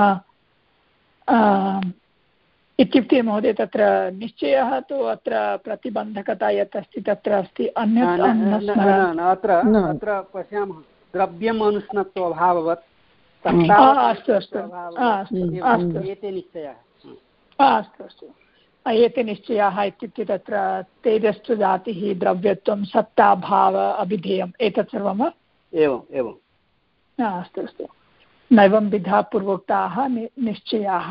इत्युक्ते महोदय तत्र निश्चयः तु अत्र प्रतिबन्धकता यत् अस्ति तत्र अस्ति अन्यत् अत्र अत्र पश्यामः द्रव्यम् अनुष्णत्व अभाववत् अस्तु अस्तु एते निश्चयाः अस्तु अस्तु एते निश्चयाः इत्युक्ते तत्र तेजस्तु जातिः द्रव्यत्वं सत्ता भाव अभिधेयम् एतत् सर्वं वा एवम् एवं अस्तु अस्तु नैवं विधा पूर्वोक्ताः निश्चयाः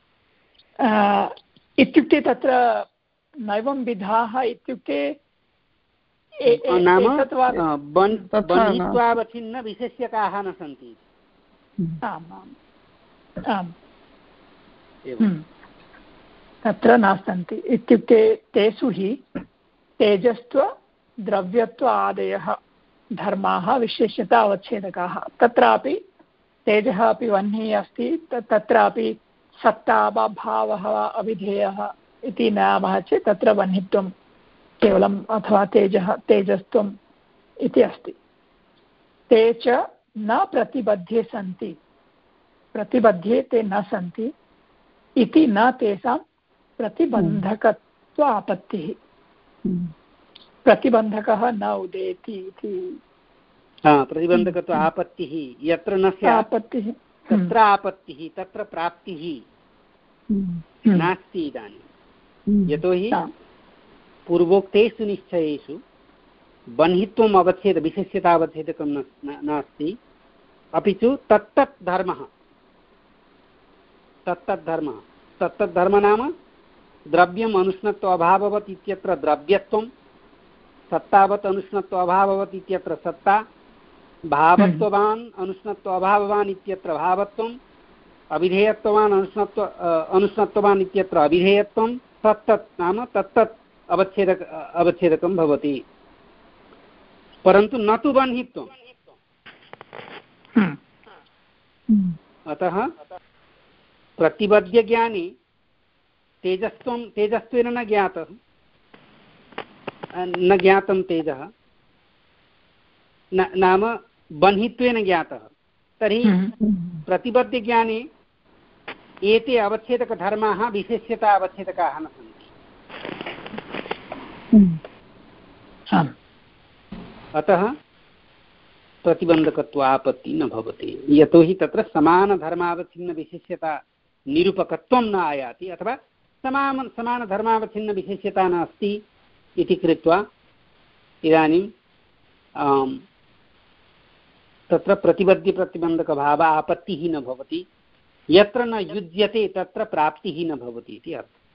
इत्युक्ते तत्र नैवं विधाः इत्युक्ते नाम बन्धित्वावच्छिन्न विशेष्यकाः न सन्ति आम् आम् आम् तत्र न सन्ति इत्युक्ते तेषु हि तेजस्त्व द्रव्यत्व आदयः धर्माः विशेष्यता अवच्छेदकाः तत्रापि तेजः अपि वह्निः अस्ति तत्रापि सत्ता वा भावः वा अभिधेयः इति नयामः चेत् तत्र वह्नित्वं केवलम् अथवा तेजः तेजस्त्वम् इति अस्ति ते च न प्रतिबध्ये सन्ति प्रतिबध्ये ते न सन्ति इति न तेषां प्रतिबन्धकत्व आपत्तिः प्रतिबन्धकः न उदेति इति प्रतिबन्धकत्व आपत्तिः यत्र न स्यात् आपत्तिः तत्र आपत्तिः तत्र प्राप्तिः नास्ति इदानीं यतोहि पूर्वोक्तेषु निश्चयेषु बन्धित्वम् अवच्छेद विशेष्यता अवच्छेदकं नास्ति अपि च तत्तत् धर्मः तत्तत् धर्मः तत्तत् धर्म नाम द्रव्यम् अनुष्णत्व अभाववत् इत्यत्र द्रव्यत्वं सत्तावत् अनुष्णत्व अभाववत् इत्यत्र सत्ता भावत्ववान् अनुष्णत्व अभाववान् इत्यत्र भावत्वम् अविधेयत्ववान् अनुष्णत्व अनुष्णत्ववान् इत्यत्र अविधेयत्वं तत्तत् नाम तत्तत् अवच्छेदक अवच्छेदकं भवति परन्तु न तु बन्धित्वम् अतः प्रतिबद्धज्ञाने तेजस्त्वं तेजस्त्वेन न ज्ञातः न ज्ञातं तेजः नाम बन्धित्वेन ज्ञातः तर्हि प्रतिबद्धज्ञाने एते अवच्छेदकधर्माः विशेष्यता अवच्छेदकाः न सन्ति अतः प्रतिबन्धकत्व आपत्ति न भवति यतोहि तत्र समानधर्मावच्छिन्नविशेष्यता निरूपकत्वं न आयाति अथवा समान समानधर्मावच्छिन्नविशेष्यता नास्ति इति कृत्वा इदानीं तत्र प्रतिबद्धप्रतिबन्धकभाव आपत्तिः न भवति यत्र न युज्यते तत्र प्राप्तिः न भवति इति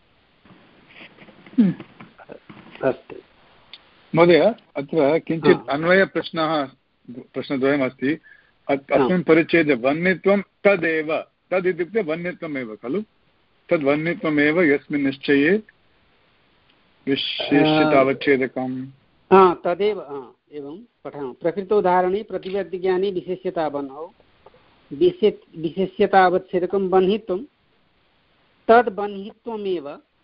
अर्थः अस्तु महोदय अत्र किञ्चित् अन्वयप्रश्नः प्रश्नद्वयमस्ति अस्मिन् परिच्छेदे वह्नित्वं तदेव तद् इत्युक्ते वह्नित्वमेव खलु तद् वह्नित्वमेव यस्मिन् निश्चये विशेष्यतावच्छेदकं तदेव एवं पठामः प्रकृतोदाहरणे प्रतिबद्धज्ञाने विशेष्यता बन्धौ विशेष्यतावच्छेदकं बन्धित्वं तद् बन्धित्वमेव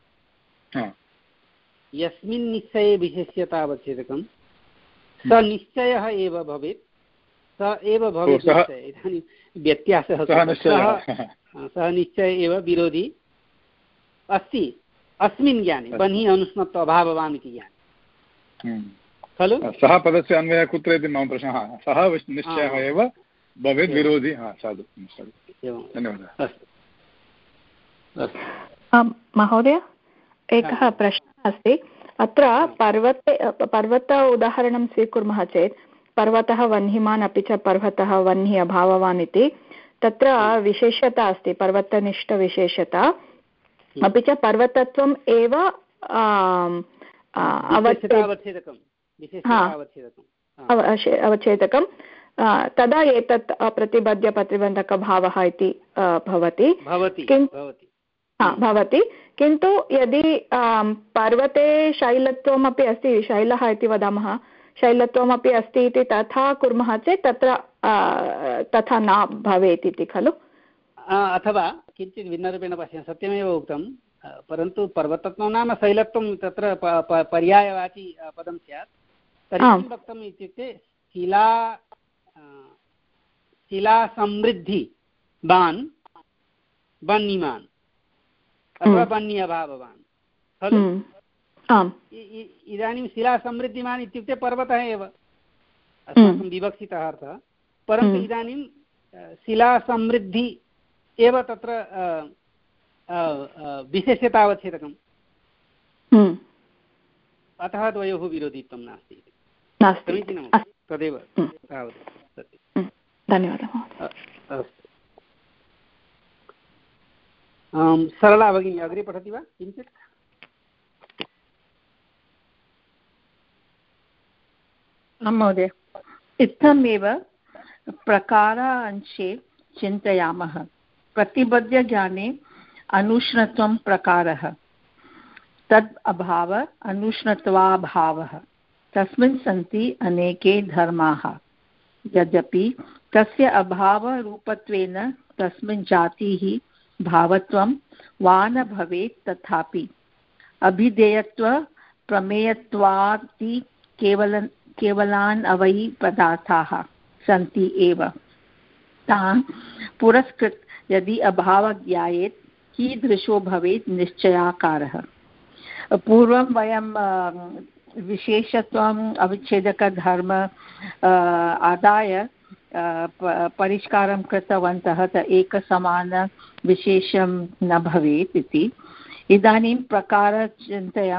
यस्मिन् निश्चये विशेष्यतावच्छेदकं स निश्चयः एव भवेत् स एव भवेत् निश्चयः इदानीं व्यत्यासः सः निश्चय एव विरोधी अस्ति अस्मिन् ज्ञाने बन्हि अनुष्णत्व अभाववान् इति ज्ञाने खलु सः पदस्य अन्वयः कुत्र इति मम प्रश्नः सः निश्चयः एव भवेत् विरोधी साधु धन्यवादः महोदय एकः प्रश्नः अस्ति अत्र पर्वते पर्वत उदाहरणं स्वीकुर्मः चेत् पर्वतः वह्निमान् अपि च पर्वतः वह्नि अभाववान् इति तत्र विशेषता अस्ति पर्वतनिष्ठविशेषता अपि च पर्वतत्वम् एव अवच्छेदकं तदा एतत् प्रतिबद्ध प्रतिबन्धकभावः इति भवति भवति किन्तु यदि पर्वते शैलत्वमपि अस्ति शैलः इति वदामः शैलत्वमपि अस्ति इति तथा कुर्मः चेत् तत्र तथा न भवेत् इति खलु। अथवा किञ्चित् भिन्नरूपेण पश्यामः, सत्यमेव उक्तं, परन्तु पर्वतत्वं नाम शैलत्वं तत्र पर्यायवाची पदं स्यात्। तर्हि किं वक्तम् इत्युक्ते शिला शिलासमृद्धिवान् वह्निमान् अथवा वह्नि अभाववान् खलु। इदानीं शिलासमृद्धिमान् इत्युक्ते पर्वतः एव अस्माकं विवक्षितः अर्थः, परन्तु इदानीं शिलासमृद्धि एव तत्र विशेष्यतावच्छेदकम्, अतः द्वयोः विरोधित्वं नास्ति। समीचीनं, तदेव तावत् सत्यं। धन्यवादः। अस्तु, सरला भगिनी अग्रे पठति वा किञ्चित्? आं महोदय, इत्थमेव प्रकारांशे चिन्तयामः। प्रतिबद्धज्ञाने अनुष्णत्वं प्रकारः, तद् अभाव अनुष्णत्वाभावः, तस्मिन् सन्ति अनेके धर्माः। यद्यपि तस्य अभावरूपत्वेन तस्मिन् जातिः भावत्वं वा न भवेत्, तथापि अभिधेयत्व प्रमेयत्वादि केवलं केवलान् अवयि पदार्थाः सन्ति एव। तान् पुरस्कृत यदि अभावः ज्ञायेत् कीदृशो भवेत् निश्चयाकारः। पूर्वं वयं विशेषत्वम् अविच्छेदकधर्म आदाय परिष्कारं कृतवन्तः, त एकसमानविशेषं न भवेत् इति। इदानीं प्रकारचिन्तयां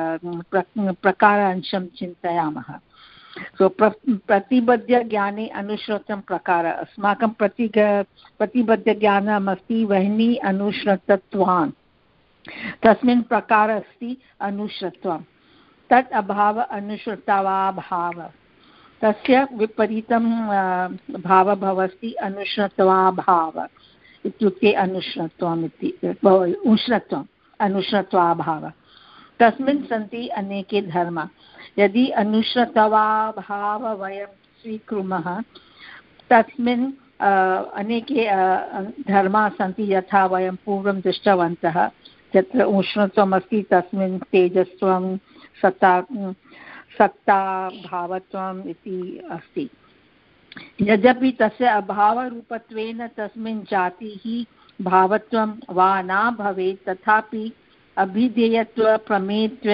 प्रकारांशं चिन्तयामः। सो प्र प्रतिबद्धज्ञाने अनुश्रुतं प्रकार, अस्माकं प्रति प्रतिबद्धज्ञानमस्ति वह्नि अनुश्रुतत्वान्, तस्मिन् प्रकार अस्ति अनुश्रुत्वं, तत् अभाव अनुश्रुतवाभाव, तस्य विपरीतं भावः भवति अनुश्रुतवाभाव इत्युक्ते अनुश्रुत्वम् इति उष्णत्वम् अनुश्रुतवाभाव। तस्मिन् सन्ति अनेके धर्माः। यदि अनुश्रुतवाभाव वयं स्वीकुर्मः, तस्मिन् अनेके धर्माः सन्ति, यथा वयं पूर्वं दृष्टवन्तः। यत्र उष्णत्वम् अस्ति तस्मिन् तेजस्त्वं सत्ता सत्ता भावत्वम् इति अस्ति। यद्यपि तस्य अभावरूपत्वेन तस्मिन् जातिः भावत्वं वा न भवेत्, तथापि अभिधेयत्व प्रमेयत्व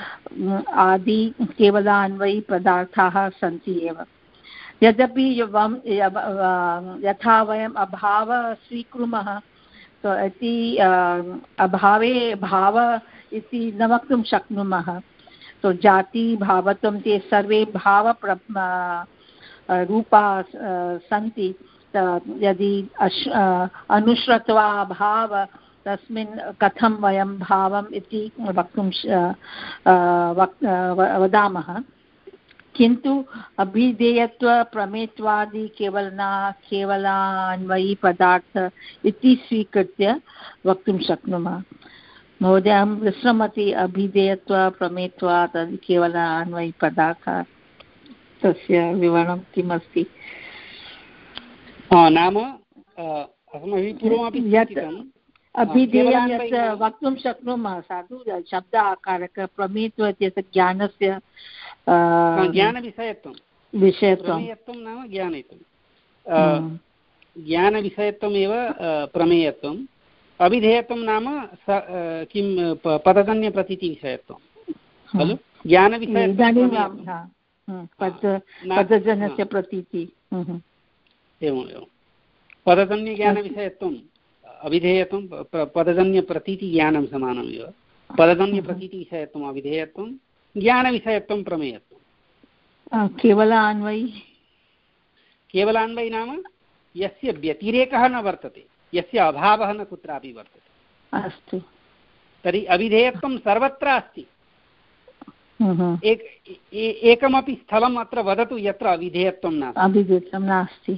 आदि केवलान्वयी पदार्थाः सन्ति एव। यद्यपि यथा वयम् अभावः स्वीकुर्मः, तो इति अभावे भाव इति न वक्तुं शक्नुमः। तो जाति भावत्वं ते सर्वे भाव रूपा सन्ति। यदि अश् अनुश्रुत्वा भाव, तस्मिन् कथं वयं भावम् इति वक्तुं वदामः। किन्तु अभिधेयत्व प्रमेयत्वादि केवलना केवलान्वयी पदार्थ इति स्वीकृत्य वक्तुं शक्नुमः। महोदय, अहं विस्मृतवती, अभिधेयत्व प्रमेयत्वात् केवलान्वयी पदार्थः, तस्य विवरणं किमस्ति? नाम अस्माभिः पूर्वमपि चिन्तितम्, अभिधेयं यत् वक्तुं शक्नुमः साधु शब्द आकारक, प्रमेयत्व इत्यस्य ज्ञानस्य ज्ञानविषयत्वं विषयत्वं नाम ज्ञानयत्वं ज्ञानविषयत्वमेव प्रमेयत्वम्। अभिधेयत्वं नाम किं पदजन्यप्रतीतिविषयत्वं खलु। ज्ञानविषयत्वं पदजन्यस्य प्रतीति, एवम् एवं पदजन्यज्ञानविषयत्वम् अभिधेयत्वं पदजन्यप्रतीतिज्ञानं समानमेव। पदजन्यप्रतीतिविषयत्वम् अभिधेयत्वं, ज्ञानविषयत्वं प्रमेयत्वं। केवलान्वयी केवलान्वयी नाम यस्य व्यतिरेकः न वर्तते, यस्य अभावः न कुत्रापि वर्तते। अस्तु, तर्हि अभिधेयत्वं सर्वत्र अस्ति। एक एकमपि स्थलम् अत्र वदतु यत्र अभिधेयत्वं नास्ति। अभिधेयत्वं नास्ति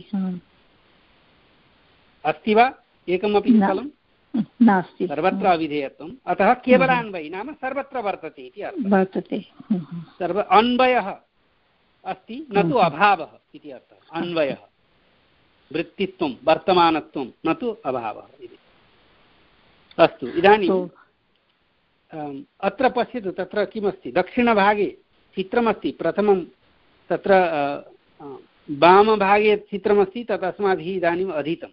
अस्ति वा? एकमपि स्थलं नास्ति, सर्वत्र अभिधेयत्वम्। अतः केवलान्वयी नाम सर्वत्र वर्तते इति अर्थः। वर्तते सर्व अन्वयः अस्ति न तु अभावः इति अर्थः। अन्वयः वृत्तित्वं वर्तमानत्वं न तु अभावः इति। अस्तु इदानीं अत्र पश्यतु तत्र किमस्ति दक्षिणभागे चित्रमस्ति प्रथमं तत्र वामभागे चित्रमस्ति तत् अस्माभिः इदानीम् अधीतम्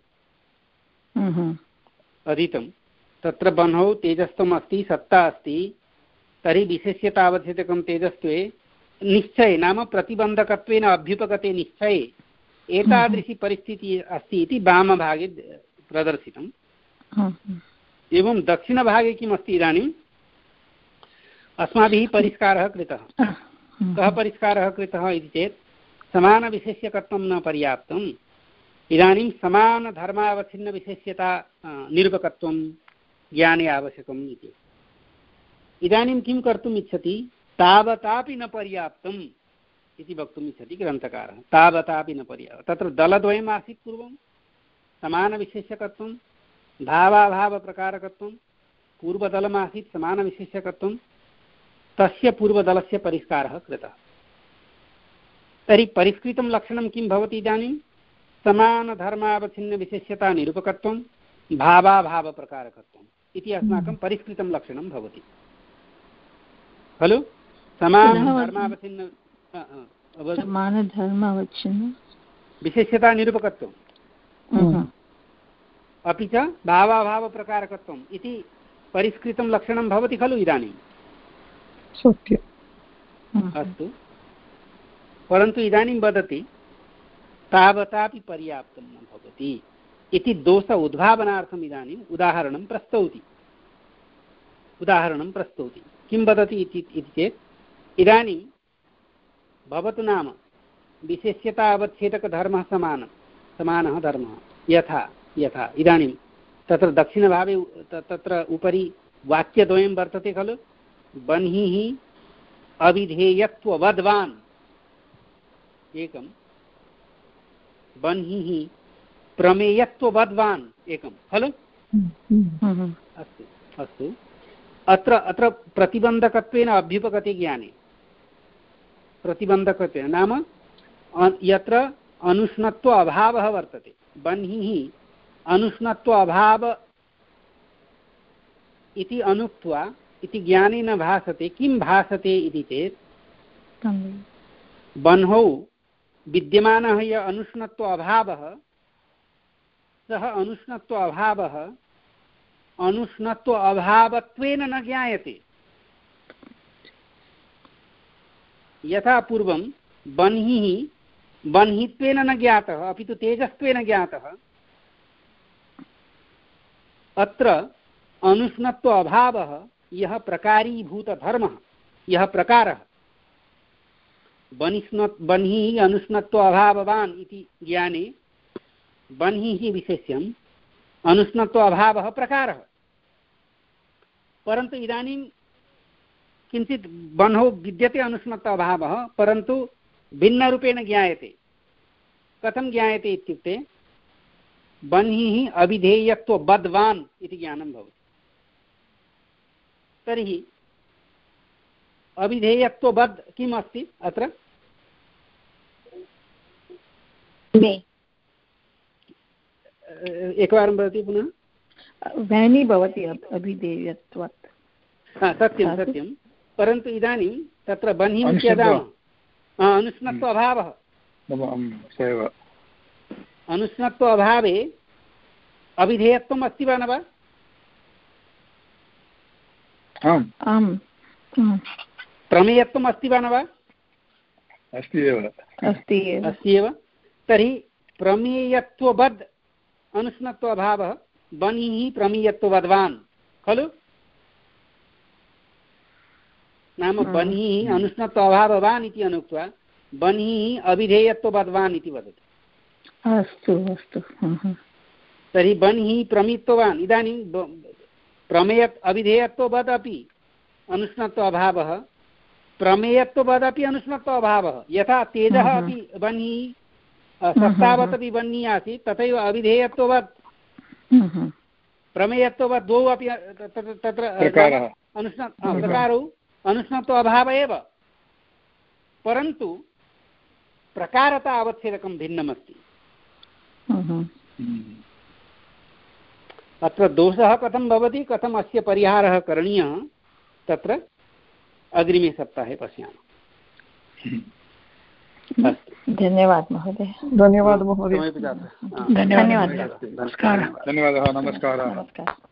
अधीतं तत्र बन्हौ तेजस्त्वम् अस्ति सत्ता अस्ति तर्हि विशेष्यतावच्छेदकं तेजस्त्वे निश्चये नाम प्रतिबन्धकत्वेन अभ्युपगते निश्चये एतादृशी परिस्थितिः अस्ति इति वामभागे प्रदर्शितम्। एवं दक्षिणभागे किमस्ति इदानीम् अस्माभिः परिष्कारः कृतः। कः परिष्कारः कृतः इति चेत् समानविशेष्यकत्वं न पर्याप्तम् इदानीं समानधर्मावच्छिन्नविशेष्यता निरूपकत्वं ज्ञाने आवश्यकम् इति। इदानीं किं कर्तुम् इच्छति तावतापि न पर्याप्तम् इति वक्तुम् इच्छति ग्रन्थकारः। तावतापि न पर्याप्तं तत्र दलद्वयम् आसीत् पूर्वं समानविशेष्यकत्वं भावाभावप्रकारकत्वं पूर्वदलमासीत् समानविशेष्यकत्वं तस्य पूर्वदलस्य परिष्कारः कृतः। तर्हि परिष्कृतं लक्षणं किं भवति इदानीं समानधर्मावच्छिन्नविशेष्यता निरूपकत्वं भावाभावप्रकारकत्वम् इति अस्माकं परिष्कृतं लक्षणं भवति खलु। समानधर्मावच्छिन्न समानधर्मावच्छिन्न विशेष्यता निरूपकत्वम् अपि च भावाभावप्रकारकत्वम् इति परिष्कृतं लक्षणं भवति खलु इदानीं। सत्यम्। अस्तु परन्तु इदानीं वदति तावतापि पर्याप्तं न भवति इति दोष उद्भावनार्थम् इदानीम् उदाहरणं प्रस्तौति उदाहरणं प्रस्तौति किं वदति इति चेत् इदानीं भवतु नाम विशेष्यतावच्छेदकधर्मः समानः समानः धर्मः यथा यथा इदानीं तत्र दक्षिणभावे तत्र उपरि वाक्यद्वयं वर्तते खलु बन्हिः अविधेयत्ववद्वान् एकं बन्हिः प्रमेयत्ववद्वान् एकं खलु। अस्तु अस्तु अत्र अत्र प्रतिबन्धकत्वेन अभ्युपगते ज्ञाने प्रतिबन्धकत्वेन नाम यत्र अनुष्णत्व अभावः वर्तते बन्हिः अनुष्णत्व अभाव इति अनुक्त्वा इति ज्ञाने न भासते। किं भासते इति चेत् बन्हौ विद्यमानः यः अनुष्णत्व अभावः सः अनुष्णत्व अभावः अनुष्णत्व अभावत्वेन न ज्ञायते। यथा पूर्वं बन्हिः बन्हित्वेन न ज्ञातः अपि तु तेजस्त्वेन ज्ञातः अत्र अनुष्णत्व अभावः यः प्रकारीभूतधर्मः यः प्रकारः बनिष्ण बन्हिः अनुष्णत्व अभाववान् इति ज्ञाने बन्हिः विशेष्यम् अनुष्णत्व अभावः प्रकारः। परन्तु इदानीं किञ्चित् बन्हौ विद्यते अनुष्णत्व अभावः परन्तु भिन्नरूपेण ज्ञायते। कथं ज्ञायते इत्युक्ते बन्हिः अविधेयत्वबद्वान् इति ज्ञानं भवति। तर्हि अविधेयत्वबद् किम् अस्ति अत्र एकवारं वदति पुनः व्यानि भवति अभिधेयत्वात्। सत्यं सत्यं परन्तु इदानीं तत्र बन्हिं यदामः अनुष्णत्व अभावः अनुष्णत्व अभावे अविधेयत्वम् अस्ति वा न वा। आम् प्रमेयत्वम् अस्ति वा न वा। अस्ति एव अस्ति अस्ति एव। तर्हि प्रमेयत्वबद् अनुष्णत्व अभावः बन्हिः प्रमेयत्ववद्वान् खलु। नाम बन्हिः अनुष्णत्व अभाववान् इति अनुक्त्वा बन्हिः अविधेयत्ववद्वान् इति वदति। अस्तु अस्तु। तर्हि बन्हिः प्रमित्ववान् इदानीं प्रमेय अविधेयत्ववद् अपि अनुष्णत्व अभावः प्रमेयत्ववदपि अनुष्णत्व अभावः यथा तेजः अपि बन्हिः सत्तावत् अपि बन्हिः आसीत् तथैव अविधेयत्ववत् प्रमेयत्ववत् द्वौ अपि तत्र अनुष्ण प्रकारौ अनुष्णत्व अभावः एव। परन्तु प्रकारता अवच्छेदकं भिन्नमस्ति। अत्र दोषः कथं भवति, कथम् अस्य परिहारः करणीयः, तत्र अग्रिमे सप्ताहे पश्यामः। धन्यवादः महोदय। धन्यवादः महोदय। समयः जातः। धन्यवादः। धन्यवादः। नमस्कारः। नमस्कारः।